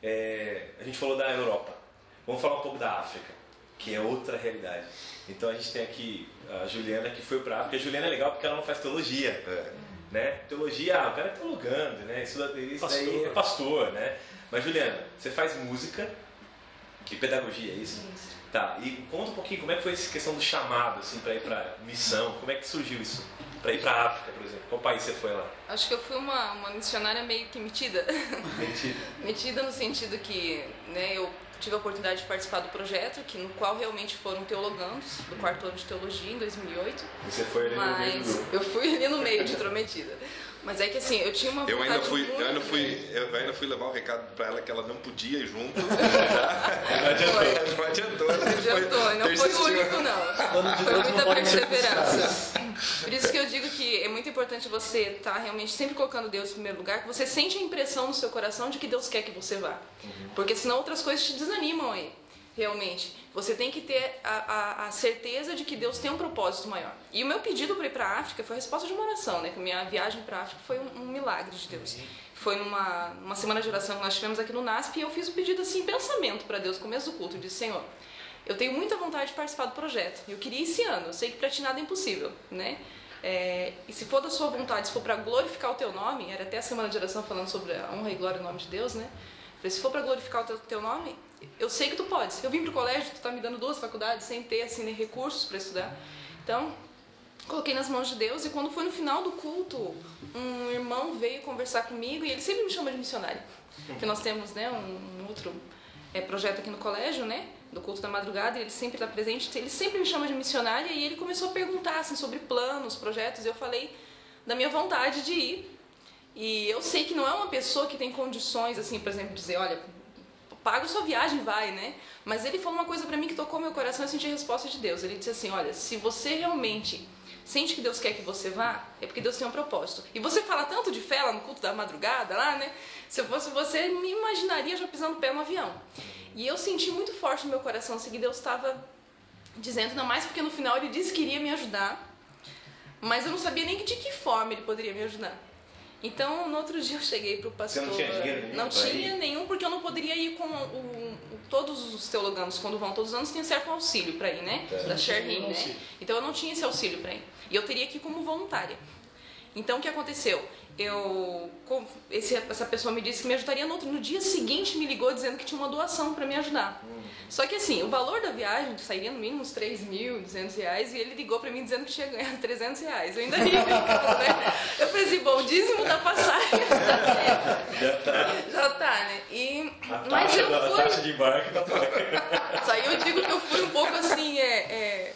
é, a gente falou da Europa, vamos falar um pouco da África, que é outra realidade. Então a gente tem aqui a Juliana que foi para a África. A Juliana é legal porque ela não faz teologia, é. Né? Teologia, ah, o cara é teologando, né? Isso, isso pastor. Daí é pastor, né? Mas Juliana, você faz música e pedagogia, é isso? Isso. Tá, e conta um pouquinho como é que foi essa questão do chamado, assim, para ir para missão, como é que surgiu isso? Para ir para a África, por exemplo, qual país você foi lá? Acho que eu fui uma, uma missionária meio que metida. Metida? Metida no sentido que, né, eu tive a oportunidade de participar do projeto, que, no qual realmente foram teologandos, do quarto ano de teologia, em dois mil e oito. E você foi ali no Mas meio do grupo? Eu fui ali no meio de intrometida. Mas é que assim, eu tinha uma vontade eu ainda fui, muito... eu ainda fui, eu ainda fui levar um recado para ela que ela não podia ir junto. Não adiantou. Não adiantou. Não adiantou, e não foi o único não. Foi muita perseverança. Por isso que eu digo que é muito importante você estar tá realmente sempre colocando Deus em primeiro lugar, que você sente a impressão no seu coração de que Deus quer que você vá. Porque senão outras coisas te desanimam aí. Realmente, você tem que ter a, a, a certeza de que Deus tem um propósito maior. E o meu pedido para ir para a África foi a resposta de uma oração, né? Que minha viagem para a África foi um, um milagre de Deus. Foi numa uma semana de oração que nós tivemos aqui no N A S P e eu fiz o pedido assim, pensamento para Deus, no começo do culto. Eu disse, Senhor, eu tenho muita vontade de participar do projeto. Eu queria esse ano, eu sei que para ti nada é impossível, né? É, e se for da sua vontade, se for para glorificar o teu nome, era até a semana de oração falando sobre a honra e glória no nome de Deus, né? Falei, se for para glorificar o teu, teu nome, eu sei que tu podes. Eu vim pro colégio, tu tá me dando duas faculdades sem ter assim, nem recursos para estudar. Então, coloquei nas mãos de Deus e quando foi no final do culto, um irmão veio conversar comigo e ele sempre me chama de missionário. Porque nós temos, né, um outro é, projeto aqui no colégio, né, do culto da madrugada, e ele sempre está presente, ele sempre me chama de missionária e ele começou a perguntar assim, sobre planos, projetos, e eu falei da minha vontade de ir. E eu sei que não é uma pessoa que tem condições, assim, por exemplo, dizer, olha, paga sua viagem, vai, né? Mas ele falou uma coisa pra mim que tocou meu coração e eu senti a resposta de Deus. Ele disse assim, olha, se você realmente sente que Deus quer que você vá, é porque Deus tem um propósito. E você fala tanto de fé lá no culto da madrugada, lá, né? Se eu fosse você, me imaginaria já pisando o pé no avião. E eu senti muito forte no meu coração assim, que Deus estava dizendo, ainda mais porque no final ele disse que iria me ajudar, mas eu não sabia nem de que forma ele poderia me ajudar. Então, no outro dia eu cheguei pro pastor... Você não tinha dinheiro nenhum? Não tinha nenhum, porque eu não poderia ir com o, o, todos os teologanos, quando vão todos os anos, tem certo auxílio para ir, né? É. Da Sherrin, né? Então eu não tinha esse auxílio para ir. E eu teria que ir como voluntária. Então, o que aconteceu? Eu, esse, essa pessoa me disse que me ajudaria no outro. No dia seguinte, me ligou dizendo que tinha uma doação para me ajudar. Uhum. Só que assim, o valor da viagem sairia no mínimo uns três mil e duzentos reais e ele ligou para mim dizendo que tinha ganhado trezentos reais. Eu ainda ri, né? Eu falei assim, bom, o dízimo da passagem já tá. Já tá, né? E, a mas taxa, eu da, fui... a taxa de embarque tá Isso aí eu digo que eu fui um pouco assim, é... é...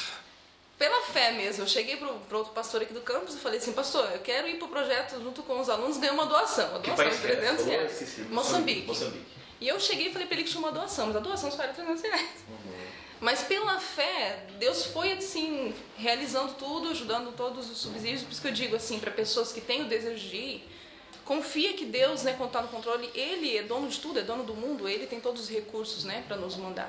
pela fé mesmo. Eu cheguei pro, pro outro pastor aqui do campus e falei assim, pastor, eu quero ir pro projeto junto com os alunos, ganhar uma doação. Uma doação de trezentos reais. Moçambique. Moçambique. E eu cheguei e falei pra ele que tinha uma doação, mas a doação só era trezentos reais. Uhum. Mas pela fé, Deus foi assim, realizando tudo, ajudando todos os subsídios. Por isso que eu digo assim, para pessoas que têm o desejo de ir, confia que Deus, né, quando está no controle, Ele é dono de tudo, é dono do mundo, Ele tem todos os recursos, né, para nos mandar.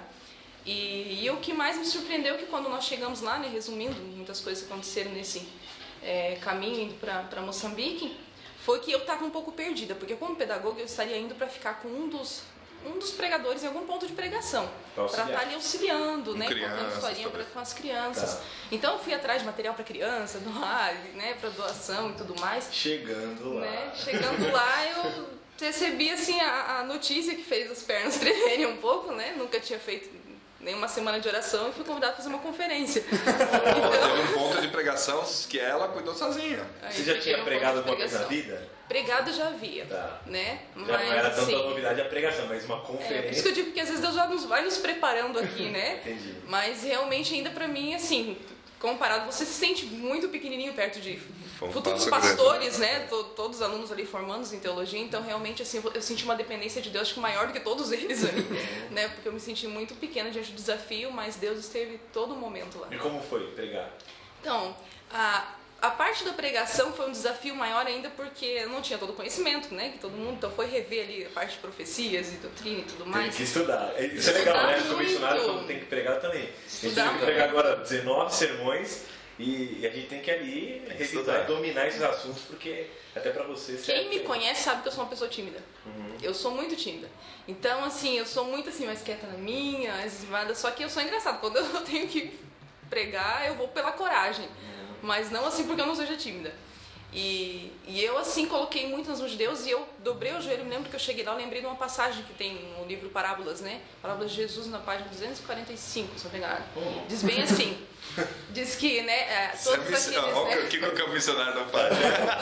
E, e o que mais me surpreendeu é que quando nós chegamos lá, né, resumindo muitas coisas que aconteceram nesse é, caminho indo para Moçambique, foi que eu estava um pouco perdida, porque como pedagoga eu estaria indo para ficar com um dos, um dos pregadores em algum ponto de pregação, para estar ali auxiliando, com né, contando historinha pra, com as crianças. Tá. Então eu fui atrás de material para criança, doar, né, para doação e tudo mais. Chegando lá. Né, chegando lá eu recebi assim, a, a notícia que fez as pernas tremerem um pouco, né, nunca tinha feito nem uma semana de oração e fui convidada a fazer uma conferência. Então, teve um ponto de pregação que ela cuidou sozinha. Você já tinha um pregado alguma vez na vida? Pregado já havia, tá. Né? Já mas, não era tanta sim. novidade a pregação, mas uma conferência... É, por isso que eu digo que às vezes Deus já nos, vai nos preparando aqui, né? Entendi. Mas realmente ainda pra mim, assim, comparado, você se sente muito pequenininho perto de futuros pastores, né? Todos os alunos ali formandos em teologia, então realmente assim, eu senti uma dependência de Deus acho que maior do que todos eles ali, né? Porque eu me senti muito pequena diante do desafio, mas Deus esteve todo momento lá. E como foi pregar? Então, a, a parte da pregação foi um desafio maior ainda porque eu não tinha todo o conhecimento, né? Que todo mundo, então foi rever ali a parte de profecias e doutrina e tudo mais. Tem que estudar. Isso é legal, né? Como missionário, quando tem que pregar também. Estudar a gente tem que pregar agora dezenove sermões. E a gente tem que ali revisar e dominar esses assuntos, porque até pra você... Quem me conhece sabe que eu sou uma pessoa tímida. Uhum. Eu sou muito tímida. Então, assim, eu sou muito assim, mais quieta na minha, mais esmada. Só que eu sou engraçada. Quando eu tenho que pregar, eu vou pela coragem. Uhum. Mas não assim porque eu não seja tímida. E, e eu, assim, coloquei muito nas mãos de Deus e eu dobrei o joelho. Me lembro que eu cheguei lá, eu lembrei de uma passagem que tem no livro Parábolas, né? Parábolas de Jesus, na página duzentos e quarenta e cinco, se não me engano. Uhum. Diz bem assim... Diz que, né, é, todos aqueles... Né? Olha o que o missionário não faz.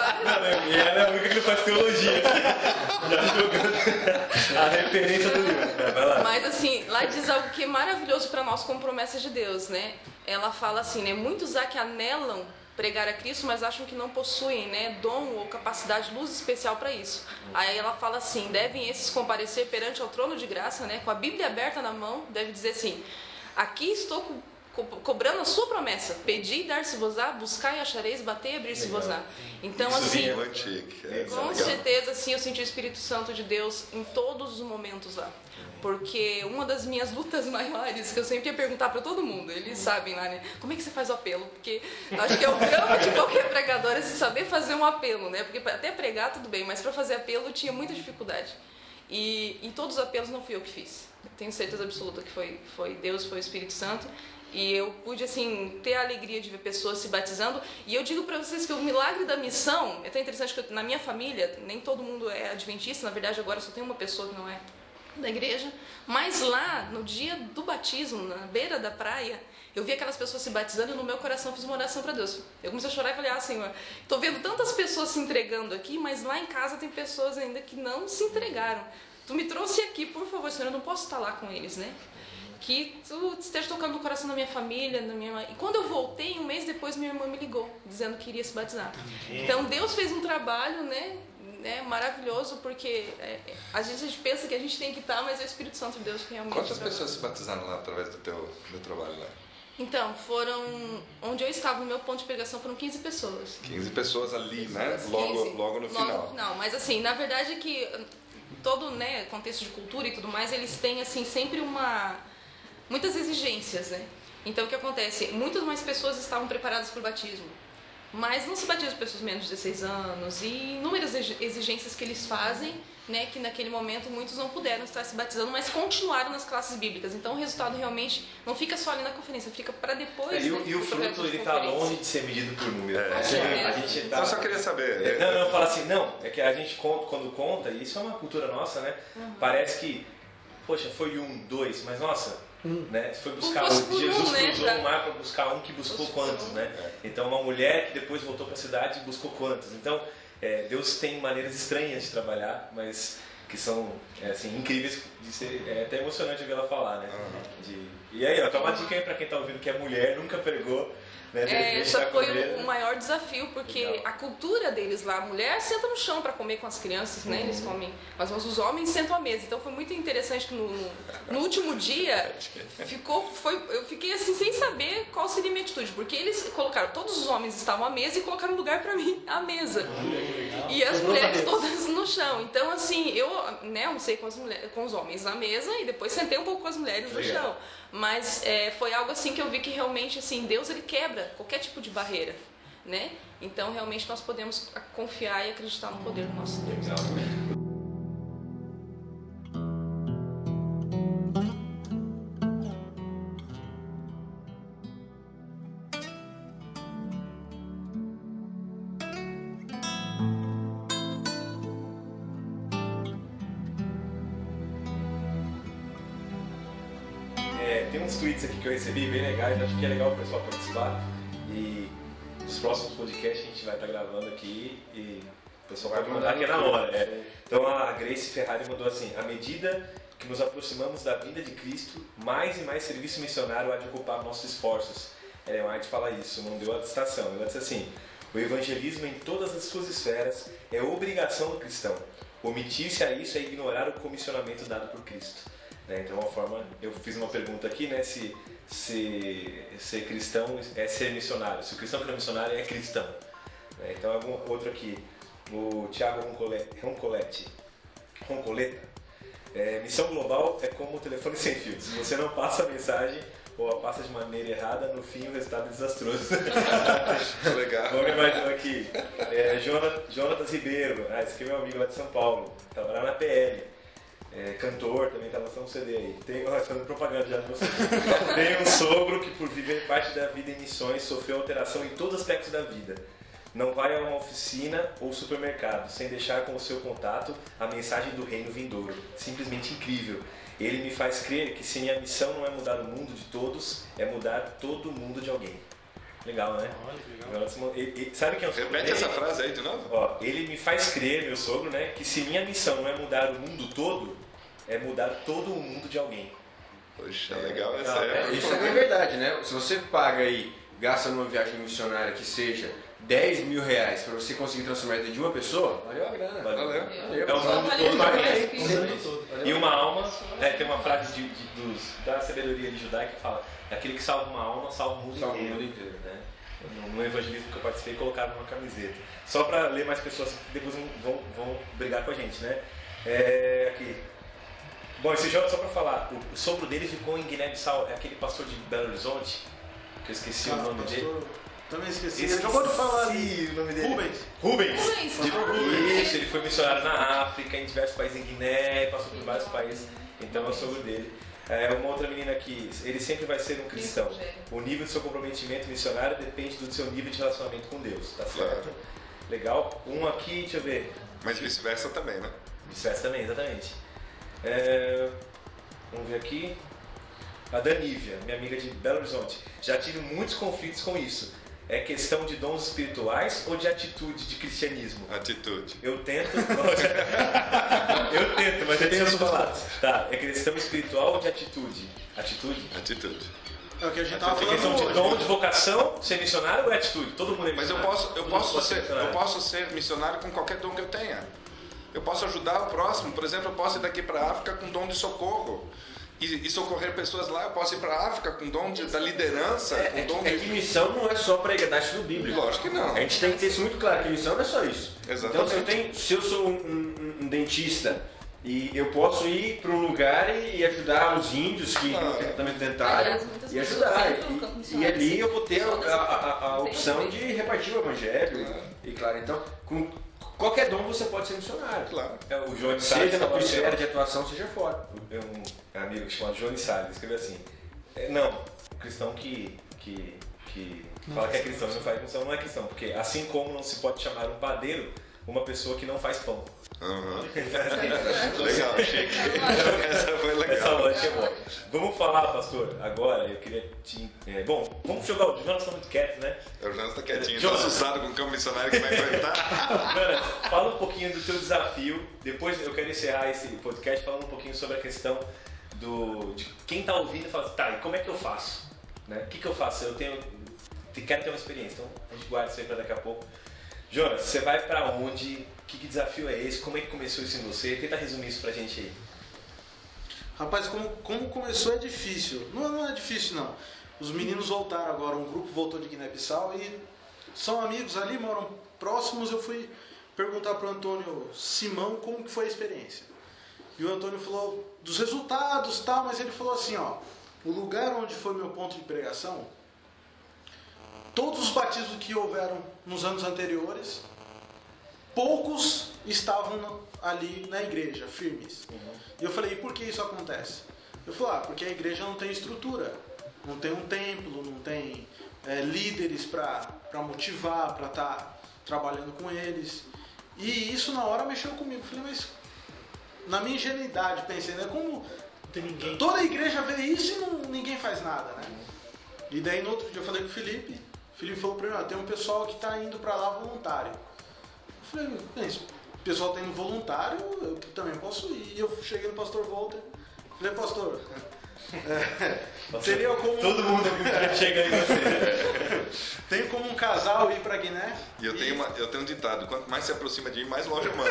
Ela é a única que não faz teologia. Já jogando a referência do livro. Vai lá. Mas assim, lá diz algo que é maravilhoso para nós como promessa de Deus, né? Ela fala assim, né, muitos há que anelam pregar a Cristo, mas acham que não possuem, né, dom ou capacidade, luz especial para isso. Aí ela fala assim, devem esses comparecer perante ao trono de graça, né, com a Bíblia aberta na mão, deve dizer assim, aqui estou com cobrando a sua promessa, pedi e dar-se-vos-á, buscar e achareis, bater e abrir-se-vos-á. Então, isso assim, é com legal. certeza, assim, eu senti o Espírito Santo de Deus em todos os momentos lá. Porque uma das minhas lutas maiores, que eu sempre ia perguntar para todo mundo, eles sabem lá, né? Como é que você faz o apelo? Porque acho que é o drama de qualquer pregador é se saber fazer um apelo, né? Porque até pregar tudo bem, mas para fazer apelo eu tinha muita dificuldade. E em todos os apelos não fui eu que fiz. Tenho certeza absoluta que foi, foi Deus, foi o Espírito Santo. E eu pude, assim, ter a alegria de ver pessoas se batizando. E eu digo para vocês que o milagre da missão... É tão interessante que eu, na minha família, nem todo mundo é adventista. Na verdade, agora só tem uma pessoa que não é da igreja. Mas lá, no dia do batismo, na beira da praia, eu vi aquelas pessoas se batizando e no meu coração fiz uma oração para Deus. Eu comecei a chorar e falei, ah, Senhor, estou vendo tantas pessoas se entregando aqui, mas lá em casa tem pessoas ainda que não se entregaram. Tu me trouxe aqui, por favor, Senhor, eu não posso estar lá com eles, né? Que tu esteja tocando no coração da minha família, da minha mãe. E quando eu voltei, um mês depois, minha irmã me ligou, dizendo que iria se batizar. Então, Deus fez um trabalho, né, né maravilhoso, porque é, a, gente, a gente pensa que a gente tem que estar, mas é o Espírito Santo de Deus que realmente... Quantas pessoas se batizaram lá através do teu do trabalho lá? Então, foram... Onde eu estava, no meu ponto de pregação, foram quinze pessoas. quinze pessoas ali, né? Logo, logo no final. Logo no final. Mas, assim, na verdade é que todo, né, contexto de cultura e tudo mais, eles têm, assim, sempre uma... muitas exigências, né? Então, o que acontece? Muitas mais pessoas estavam preparadas para o batismo. Mas não se batiza pessoas menos de dezesseis anos e inúmeras exigências que eles fazem, né, que naquele momento muitos não puderam estar se batizando, mas continuaram nas classes bíblicas. Então o resultado realmente não fica só ali na conferência, fica para depois. É, e, né, o, e o fruto ele está longe de ser medido por número. É. É. A gente tá... Eu só queria saber. Não, não, fala assim, não, é que a gente conta, quando conta, e isso é uma cultura nossa, né? Uhum. Parece que, poxa, foi um, dois, mas nossa, hum. né? Foi buscar um, Jesus um, cruzou né? o mar para buscar um que buscou quantos, né? Então uma mulher que depois voltou para a cidade e buscou quantos. Então é, Deus tem maneiras estranhas de trabalhar, mas que são é, assim, incríveis de ser, é até emocionante ver ela falar, né? Uhum. De, e aí, ó, tá uma dica aí para quem tá ouvindo que é mulher, nunca pregou. Né, é, esse foi o, o maior desafio, porque Legal. a cultura deles lá, a mulher senta no chão para comer com as crianças, né? Uhum. Eles comem, mas os homens sentam à mesa. Então foi muito interessante que no, no último dia ficou, foi, eu fiquei assim sem saber qual seria a minha atitude, porque eles colocaram, todos os homens estavam à mesa e colocaram lugar para mim à mesa. Uhum. E as mulheres todas no chão. Então assim, eu, né, almocei com, as mulheres, com os homens na mesa e depois sentei um pouco com as mulheres no Legal. chão. Mas é, foi algo assim que eu vi que realmente assim, Deus ele quebra qualquer tipo de barreira, né? Então realmente nós podemos confiar e acreditar no poder do nosso Deus. Tem uns tweets aqui que eu recebi bem legais, acho que é legal o pessoal participar. E nos próximos podcasts a gente vai estar gravando aqui e o pessoal vai mandar aqui na hora. É. Então a Grace Ferrari mandou assim: à medida que nos aproximamos da vinda de Cristo, mais e mais serviço missionário há de ocupar nossos esforços. Ellen White fala isso, não deu a distração. Ela disse assim: o evangelismo em todas as suas esferas é obrigação do cristão. Omitir-se a isso é ignorar o comissionamento dado por Cristo. Então, uma forma, eu fiz uma pergunta aqui, né, se, se ser cristão é ser missionário, se o cristão que não é missionário é cristão. Então, algum outro aqui, o Thiago Roncoletti, Roncoleta, é, missão global é como o telefone sem fio. Se você não passa a mensagem ou a passa de maneira errada, no fim o resultado é desastroso. Legal. Vamos mais um aqui, é, Jonatas, Jonatas Ribeiro, ah, esse aqui é meu amigo lá de São Paulo, trabalha na P L. É, cantor, também está lançando um C D aí. Tem, ó, fazendo propaganda já de você. Tem um sogro que, por viver parte da vida em missões, sofreu alteração em todos os aspectos da vida. Não vai a uma oficina ou supermercado sem deixar com o seu contato a mensagem do reino vindouro. Simplesmente incrível. Ele me faz crer que se minha missão não é mudar o mundo de todos, é mudar todo o mundo de alguém. Legal, né? Olha, legal. Ele, ele, sabe quem é o sogro? Repete essa frase aí de novo. Ó, ele me faz crer, meu sogro, né, que se minha missão não é mudar o mundo todo, é mudar todo o mundo de alguém. Poxa, legal essa não, é. Isso é verdade, né? Se você paga aí, gasta numa viagem missionária que seja dez mil reais para você conseguir transformar a vida de uma pessoa, valeu a grana. Valeu. Valeu. valeu. É o mundo todo para E uma alma, é, tem uma frase de, de, dos, da sabedoria de judaica que fala: aquele que salva uma alma, salva o mundo salva inteiro. O mundo inteiro. Né? No evangelismo que eu participei, colocaram numa camiseta. Só para ler mais pessoas que depois vão, vão brigar com a gente, né? É, aqui. Bom, esse jogo, só para falar, o, o sogro dele ficou em Guiné-Bissau, é aquele pastor de Belo Horizonte, que eu esqueci ah, o nome pastor, dele. Também esqueci. Esse acabou de falar ali. O nome dele. Rubens. Rubens. Rubens. Rubens. Isso, ele foi missionário na África, em diversos países, em Guiné, passou por vários países. Então é o sogro dele. É, uma outra menina aqui, ele sempre vai ser um cristão. O nível do seu comprometimento missionário depende do seu nível de relacionamento com Deus, tá certo? Legal. Um aqui, deixa eu ver. Mas vice-versa também, né? Vice-versa também, exatamente. É, vamos ver aqui. A Danívia, minha amiga de Belo Horizonte. Já tive muitos conflitos com isso. É questão de dons espirituais ou de atitude de cristianismo? Atitude. Eu tento. eu tento, mas deixa eu falar. Tá, é questão espiritual ou de atitude? Atitude? Atitude. É o que a gente tava falando. É questão de dom, de vocação, ser missionário ou é atitude? Todo mundo é missionário. Mas eu posso, eu posso, ser, eu posso ser missionário com qualquer dom que eu tenha. Eu posso ajudar o próximo. Por exemplo, eu posso ir daqui para a África com dom de socorro. E, e socorrer pessoas lá. Eu posso ir para a África com dom de, da liderança. É, com é, dom que, de... é que missão não é só pregar, dá estudo bíblico. Lógico que não. A gente tem que ter isso muito claro, que missão não é só isso. Exatamente. Então, se eu, tenho, se eu sou um, um, um dentista E eu posso ir para um lugar e ajudar os índios que Ah. que também tentaram Aliás, muitas e pessoas ajudar. vêm pro campo E, e missionário, ali eu vou ter a, pessoas a- a- a desse opção tipo. de repartir o evangelho. E, e claro, então, com qualquer dom você pode ser missionário. Claro. É, o Johnny Salles Seja na falou tua assim, esfera de atuação, seja fora. é um amigo chamado Johnny Salles, escreveu assim, é, não, o cristão que, que, que fala que é cristão e não faz missão não é cristão, porque assim como não se pode chamar um padeiro uma pessoa que não faz pão. Uhum. Legal, chique. Essa foi legal. Essa lógica é boa. Vamos falar, pastor, agora eu queria te... É, bom, vamos jogar o Jonas, tá muito quieto, né? O Jonas está quietinho, Jonas. está assustado com o campo missionário que vai enfrentar. Jonas, fala um pouquinho do teu desafio, depois eu quero encerrar esse podcast falando um pouquinho sobre a questão do, de quem tá ouvindo e fala assim, tá, e como é que eu faço? Né? O que que eu faço? Eu tenho, quero ter uma experiência, então a gente guarda isso aí para daqui a pouco. Jonas, você vai para onde? Que, que desafio é esse? Como é que começou isso em você? Tenta resumir isso pra gente aí. Rapaz, como, como começou é difícil. Não, não é difícil, não. Os meninos voltaram agora, um grupo voltou de Guiné-Bissau e são amigos ali, moram próximos. Eu fui perguntar para o Antônio Simão como que foi a experiência. E o Antônio falou dos resultados e tal, mas ele falou assim, ó, o lugar onde foi meu ponto de pregação, todos os batismos que houveram nos anos anteriores, poucos estavam no, ali na igreja, firmes. Uhum. E eu falei, e por que isso acontece? Eu falei, ah, porque a igreja não tem estrutura, não tem um templo, não tem é, líderes para motivar, para estar tá trabalhando com eles. E isso na hora mexeu comigo. Eu falei, mas na minha ingenuidade, pensei, né, como Não tem ninguém. toda a igreja vê isso e não, ninguém faz nada, né? E daí no outro dia eu falei com o Felipe, o Felipe falou para mim, ó, tem um pessoal que está indo para lá voluntário. Eu falei, bem, se o pessoal está indo voluntário, eu também posso ir. E eu cheguei no pastor Walter, falei, pastor, é, seria como... Todo mundo chega aí você. Tem como um casal ir para Guiné? E eu tenho, uma, eu tenho um ditado, quanto mais se aproxima de mim, mais longe eu mando.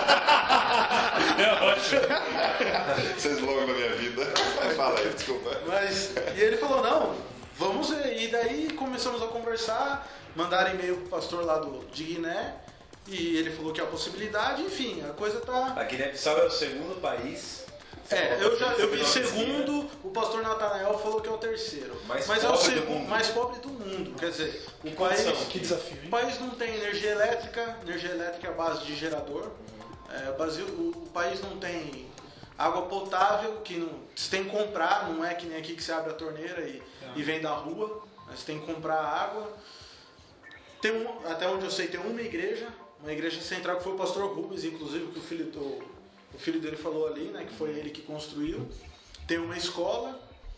É ótimo. Vocês logo na minha vida. Fala aí, desculpa. Mas, e ele falou, não, vamos ver. E daí começamos a conversar, mandaram e-mail pro pastor lá do, de Guiné, e ele falou que é a possibilidade, enfim, a coisa tá... A Guiné-Bissau é o segundo país. É, eu já eu vi segundo, o pastor Natanael falou que é o terceiro. Mais Mas é o pobre do segundo mundo. mais pobre do mundo. Quer dizer, o Que país, condição, Que desafio, hein? o país não tem energia elétrica, energia elétrica é a base de gerador. É, o, Brasil, o, o país não tem água potável, que não, você tem que comprar, não é que nem aqui que você abre a torneira e, e vem da rua. Você tem que comprar água. Tem um, até onde eu sei, tem uma igreja, uma igreja central que foi o pastor Rubens, inclusive, que o filho do... O filho dele falou ali, né, que foi ele que construiu. Tem uma escola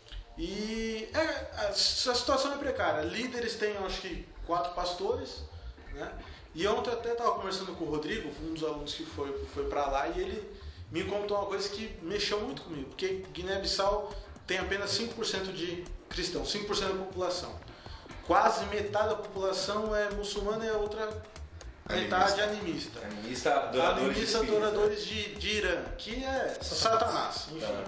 e é, a, a situação é precária. Líderes têm, acho que, quatro pastores, né? E ontem eu até estava conversando com o Rodrigo, um dos alunos que foi, foi para lá, e ele me contou uma coisa que mexeu muito comigo, porque Guiné-Bissau tem apenas cinco por cento de cristãos, cinco por cento da população. Quase metade da população é muçulmana e a outra... metade animista. Animista, adoradores Animista, de adoradores de, de Irã, que é Satanás. Enfim. Tá.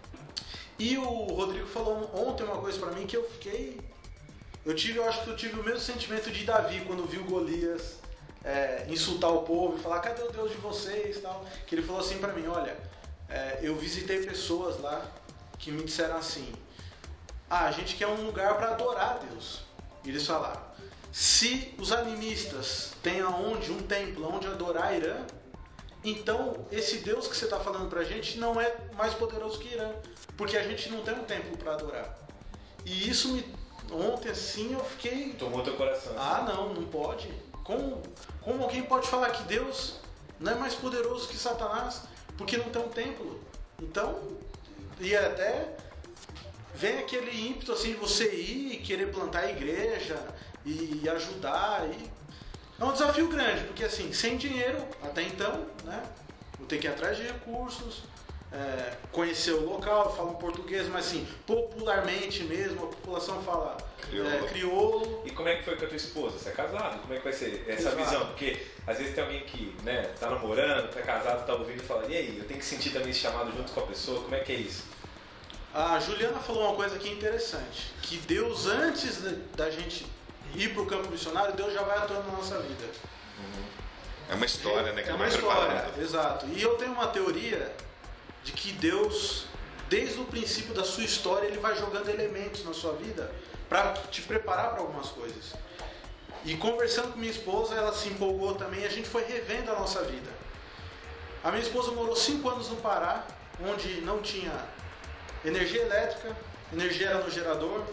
E o Rodrigo falou ontem uma coisa pra mim que eu fiquei... Eu tive, eu acho que eu tive o mesmo sentimento de Davi quando viu Golias é, insultar o povo e falar, cadê o Deus de vocês? Tal. Que ele falou assim pra mim, olha, é, eu visitei pessoas lá que me disseram assim, ah, a gente quer um lugar pra adorar a Deus. E eles falaram, se os animistas têm aonde um templo onde adorar Irã, então esse Deus que você está falando pra gente não é mais poderoso que Irã, porque a gente não tem um templo para adorar. E isso me ontem assim eu fiquei, Tomou teu coração. ah não, não pode. Como, como alguém pode falar que Deus não é mais poderoso que Satanás porque não tem um templo? Então, e até vem aquele ímpeto assim de você ir e querer plantar a igreja e ajudar. E é um desafio grande, porque assim, sem dinheiro, até então, né? Vou ter que ir atrás de recursos, é, conhecer o local, falar um português, mas assim, popularmente mesmo, a população fala Crioulo. é, crioulo. E como é que foi com a tua esposa? Você é casado? Como é que vai ser essa Exato. visão? Porque às vezes tem alguém que, né, tá namorando, tá casado, tá ouvindo e fala, e aí, eu tenho que sentir também esse chamado junto com a pessoa, como é que é isso? A Juliana falou uma coisa aqui interessante, que Deus, antes da gente ir para o campo missionário, Deus já vai atuando na nossa vida. É uma história, né? Que É ele uma vai história, preparando. exato. E eu tenho uma teoria de que Deus, desde o princípio da sua história, Ele vai jogando elementos na sua vida para te preparar para algumas coisas. E conversando com minha esposa, ela se empolgou também e a gente foi revendo a nossa vida. A minha esposa morou cinco anos no Pará, onde não tinha energia elétrica, energia era no gerador.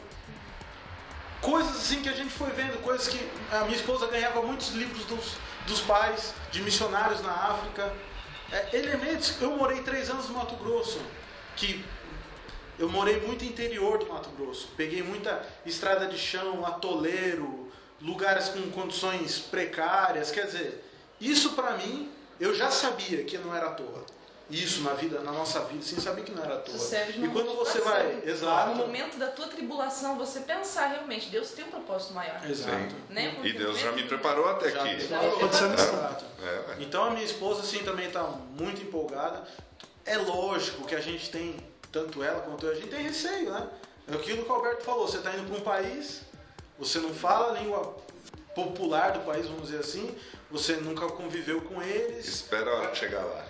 Coisas assim que a gente foi vendo, coisas que a minha esposa ganhava muitos livros dos, dos pais, de missionários na África. É, elementos, eu morei três anos no Mato Grosso, que eu morei muito interior do Mato Grosso. Peguei muita estrada de chão, atoleiro, lugares com condições precárias. Quer dizer, isso para mim, eu já sabia que não era à toa. Isso na vida, na nossa vida, sim, sabia que não era à toa. E quando você vai, exato. No momento da tua tribulação, você pensar realmente, Deus tem um propósito maior. Exato. Né? E Deus já me preparou até Já aqui. me preparou. Exato. É. Então a minha esposa assim também está muito empolgada. É lógico que a gente tem, tanto ela quanto eu, a gente tem receio, né? É aquilo que o Alberto falou, você está indo para um país, você não fala a língua popular do país, vamos dizer assim, você nunca conviveu com eles. Espera a hora de chegar lá.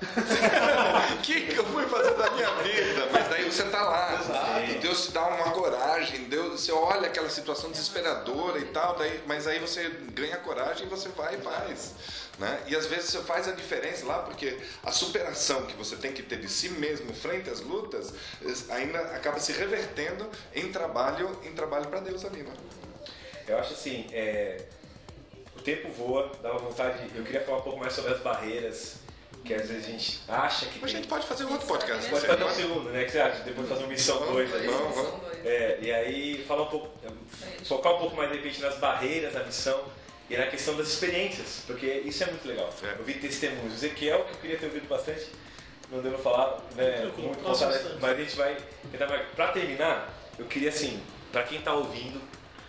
O que, que eu fui fazer da minha vida? Mas daí você está lá. Exato. E Deus te dá uma coragem. Deus, você olha aquela situação desesperadora e tal, daí, mas aí você ganha coragem e você vai e faz. Né? E às vezes você faz a diferença lá, porque a superação que você tem que ter de si mesmo frente às lutas ainda acaba se revertendo em trabalho, em trabalho para Deus ali. Né? Eu acho assim, é... o tempo voa, dá uma vontade. Eu queria falar um pouco mais sobre as barreiras, que às vezes a gente acha que. Mas tem... a gente pode fazer outro podcast. Pode fazer um segundo, né? O que você acha? Depois fazer uma missão dois aí. Vamos, vamos. É, e aí falar um pouco, focar um pouco mais de repente nas barreiras da missão e na questão das experiências, porque isso é muito legal. É. Eu vi testemunhos. Ezequiel, que eu queria ter ouvido bastante, não deu pra falar, né? Muito vontade, mas a gente vai tentar. Pra terminar, eu queria assim, pra quem tá ouvindo,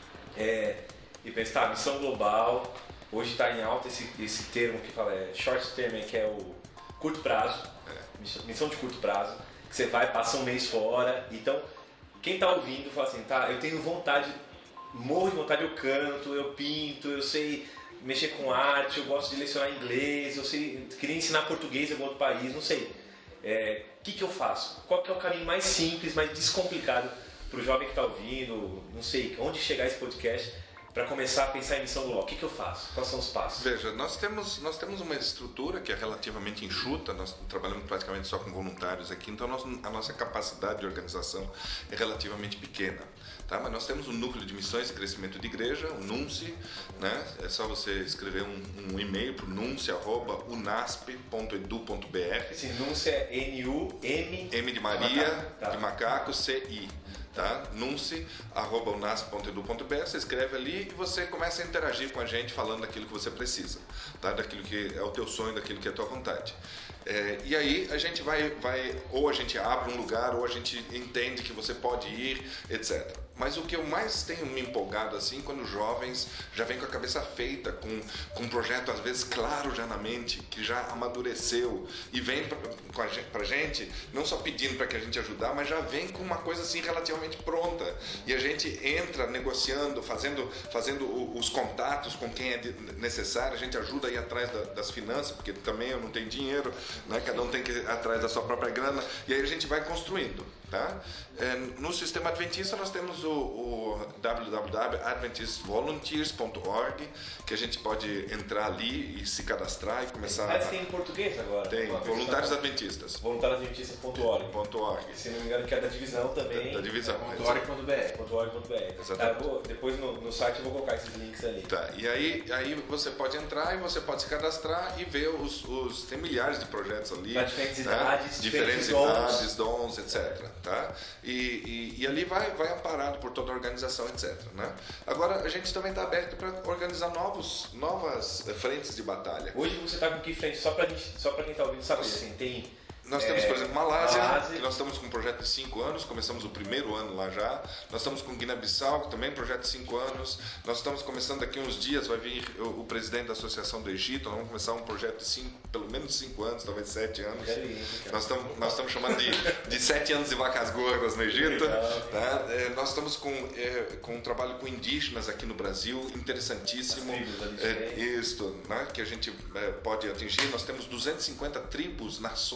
é, e pensar, tá, missão global, hoje está em alta esse, esse termo que fala, é short term, que é o curto prazo, é. missão de curto prazo, que você vai, passa um mês fora. Então, quem está ouvindo fala assim, tá, eu tenho vontade, morro de vontade, eu canto, eu pinto, eu sei mexer com arte, eu gosto de lecionar inglês, eu sei, queria ensinar português em algum outro país, não sei. O é, que, que eu faço? Qual que é o caminho mais simples, mais descomplicado para o jovem que está ouvindo, não sei, onde chegar esse podcast, para começar a pensar em missão global? O que, que eu faço? Quais são os passos? Veja, nós temos, nós temos uma estrutura que é relativamente enxuta, nós trabalhamos praticamente só com voluntários aqui, então nós, a nossa capacidade de organização é relativamente pequena. Tá? Mas nós temos um núcleo de missões e crescimento de igreja, o NUNCE, né? É só você escrever um, um e-mail para o nunce arroba unasp ponto edu ponto br. Esse NUNCE é N U M... M de Maria, tá. de macaco, C I. Tá? nunce arroba unasp ponto edu ponto br, você escreve ali e você começa a interagir com a gente falando daquilo que você precisa, tá? Daquilo que é o teu sonho, daquilo que é a tua vontade. É, e aí a gente vai, vai, ou a gente abre um lugar, ou a gente entende que você pode ir, etcétera. Mas o que eu mais tenho me empolgado assim, quando os jovens já vêm com a cabeça feita, com, com um projeto às vezes claro já na mente, que já amadureceu, e vem pra, pra gente, não só pedindo para que a gente ajudar, mas já vem com uma coisa assim relativamente pronta. E a gente entra negociando, fazendo, fazendo os contatos com quem é necessário, a gente ajuda a ir atrás da, das finanças, porque também eu não tenho dinheiro, né? Cada um tem que ir atrás da sua própria grana, e aí a gente vai construindo. Tá? É, no sistema adventista nós temos o, o w w w ponto adventist volunteers ponto org, que a gente pode entrar ali e se cadastrar e começar. Mas tem em português agora? Tem, voluntários adventistas. voluntários adventistas ponto org. .org. Se não me engano, que é da divisão também. Da, da divisão. .org ponto br. .org ponto br. Tá, vou, depois no, no site eu vou colocar esses links ali. Tá, e aí, aí você pode entrar e você pode se cadastrar e ver os. os tem milhares de projetos ali. Para diferentes tá? idades, diferentes, diferentes idades, dons, etcétera. Tá? E, e, e ali vai, vai amparado por toda a organização, etcétera. Né? Agora a gente também está aberto para organizar novos, novas frentes de batalha. Hoje você está com que frente? Só para só para quem está ouvindo saber, assim, tem. Nós temos, por exemplo, Malásia, Malásia, que nós estamos com um projeto de cinco anos, começamos o primeiro ano lá já. Nós estamos com Guiné-Bissau, que também é um projeto de cinco anos. Nós estamos começando daqui uns dias, vai vir o, o presidente da Associação do Egito, nós vamos começar um projeto de cinco, pelo menos cinco anos, talvez sete anos. Nós estamos, nós estamos chamando de, de sete anos de vacas gordas no Egito. Tá? É, nós estamos com, é, com um trabalho com indígenas aqui no Brasil, interessantíssimo. É, isso, né? Que a gente é, pode atingir. Nós temos duzentas e cinquenta tribos, nações, povos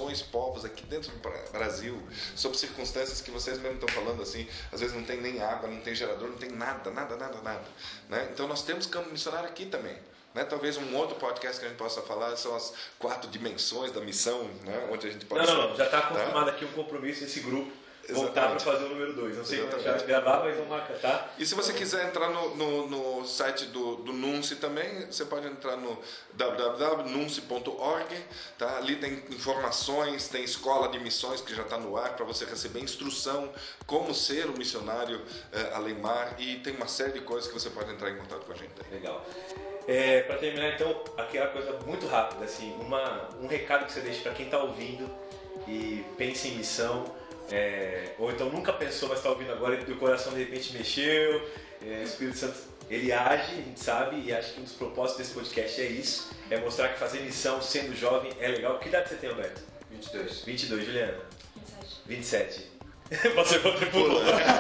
povos aqui dentro do Brasil, sob circunstâncias que vocês mesmo estão falando assim, às vezes não tem nem água, não tem gerador, não tem nada, nada, nada, nada. Né? Então nós temos campo missionário aqui também. Né? Talvez um outro podcast que a gente possa falar são as quatro dimensões da missão, né? Onde a gente pode... Não, não, não, já está confirmado, né? Aqui um compromisso desse grupo. Voltar para fazer o número dois. Não sei como já gravar, mas vamos marcar, tá? E se você quiser entrar no, no, no site do, do Nunci também, você pode entrar no w w w ponto nunci ponto org, tá? Ali tem informações, tem escola de missões que já está no ar para você receber instrução como ser um missionário eh, Alemar, e tem uma série de coisas que você pode entrar em contato com a gente aí. Legal. É, para terminar então, aquela coisa muito rápida, assim, uma, um recado que você deixa para quem está ouvindo e pensa em missão. É, ou então nunca pensou, mas está ouvindo agora e o coração de repente mexeu, é, o Espírito Santo ele age, a gente sabe, e acho que um dos propósitos desse podcast é isso, é mostrar que fazer missão sendo jovem é legal. Que idade você tem, Alberto? vinte e dois. vinte e dois, Juliana? vinte e sete. vinte e sete. Você contribulou.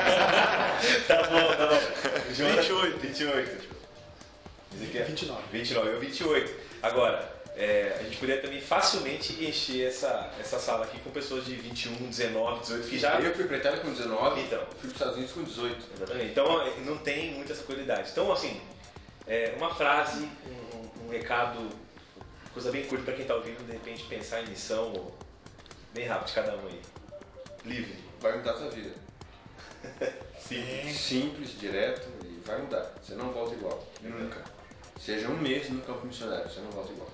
Tá bom, tá bom. Joana, vinte e oito. vinte e oito. vinte e nove. vinte e nove, eu vinte e oito. Agora, É, a gente poderia também facilmente encher essa, essa sala aqui com pessoas de vinte e um, dezenove, dezoito que já... Eu fui para a Itália com dezenove, então, fui para os Estados Unidos com dezoito. Exatamente. Então não tem muita essa qualidade. Então, assim, é, uma frase, um, um recado, coisa bem curta para quem está ouvindo, de repente pensar em missão, ou bem rápido de cada um aí. Livre. Vai mudar a sua vida. Sim. Simples, direto, e vai mudar. Você não volta igual. Nunca. Seja um mês no campo missionário, você não volta igual.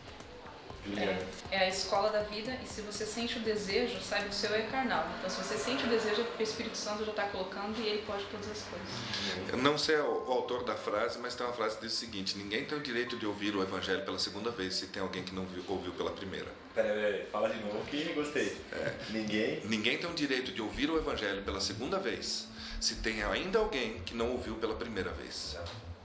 É, é a escola da vida, e se você sente o desejo, saiba que o seu é carnal. Então, se você sente o desejo, é porque o Espírito Santo já está colocando e ele pode todas as coisas. Eu não sei o, o autor da frase, mas tem uma frase que diz o seguinte: ninguém tem o direito de ouvir o Evangelho pela segunda vez se tem alguém que não viu, ouviu pela primeira. Peraí, peraí, fala de novo que gostei. É. Ninguém... Ninguém tem o direito de ouvir o Evangelho pela segunda vez se tem ainda alguém que não ouviu pela primeira vez.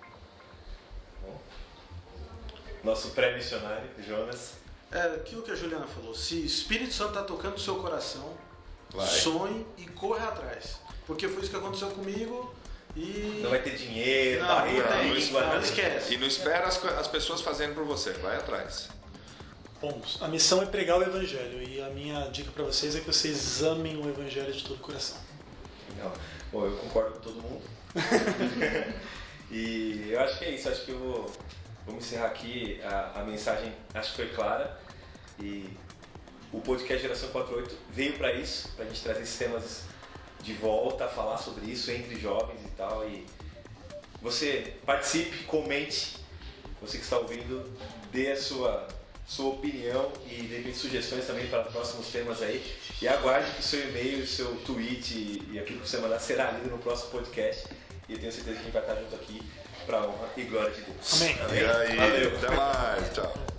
Bom. Nosso pré-missionário, Jonas. É aquilo que a Juliana falou. Se o Espírito Santo está tocando o seu coração, Vai. sonhe e corra atrás. Porque foi isso que aconteceu comigo e... Não vai ter dinheiro, Não, barreira, não, língua, não, nada. esquece. E não espera as, co- as pessoas fazendo por você, vai atrás. Bom, a missão é pregar o Evangelho, e a minha dica para vocês é que vocês amem o Evangelho de todo o coração. Não. Bom, eu concordo com todo mundo. E eu acho que é isso, acho que eu vou, vamos encerrar aqui. A, a mensagem acho que foi clara. E o podcast Geração quatro oito veio para isso, para a gente trazer esses temas de volta, falar sobre isso entre jovens e tal. E você participe, comente, você que está ouvindo, dê a sua, sua opinião e de repente sugestões também para próximos temas aí. E aguarde que o seu e-mail, o seu tweet e, e aquilo que você mandar será lido no próximo podcast. E eu tenho certeza que a gente vai estar junto aqui para a honra e glória de Deus. Amém. E aí, Valeu. até mais, tchau.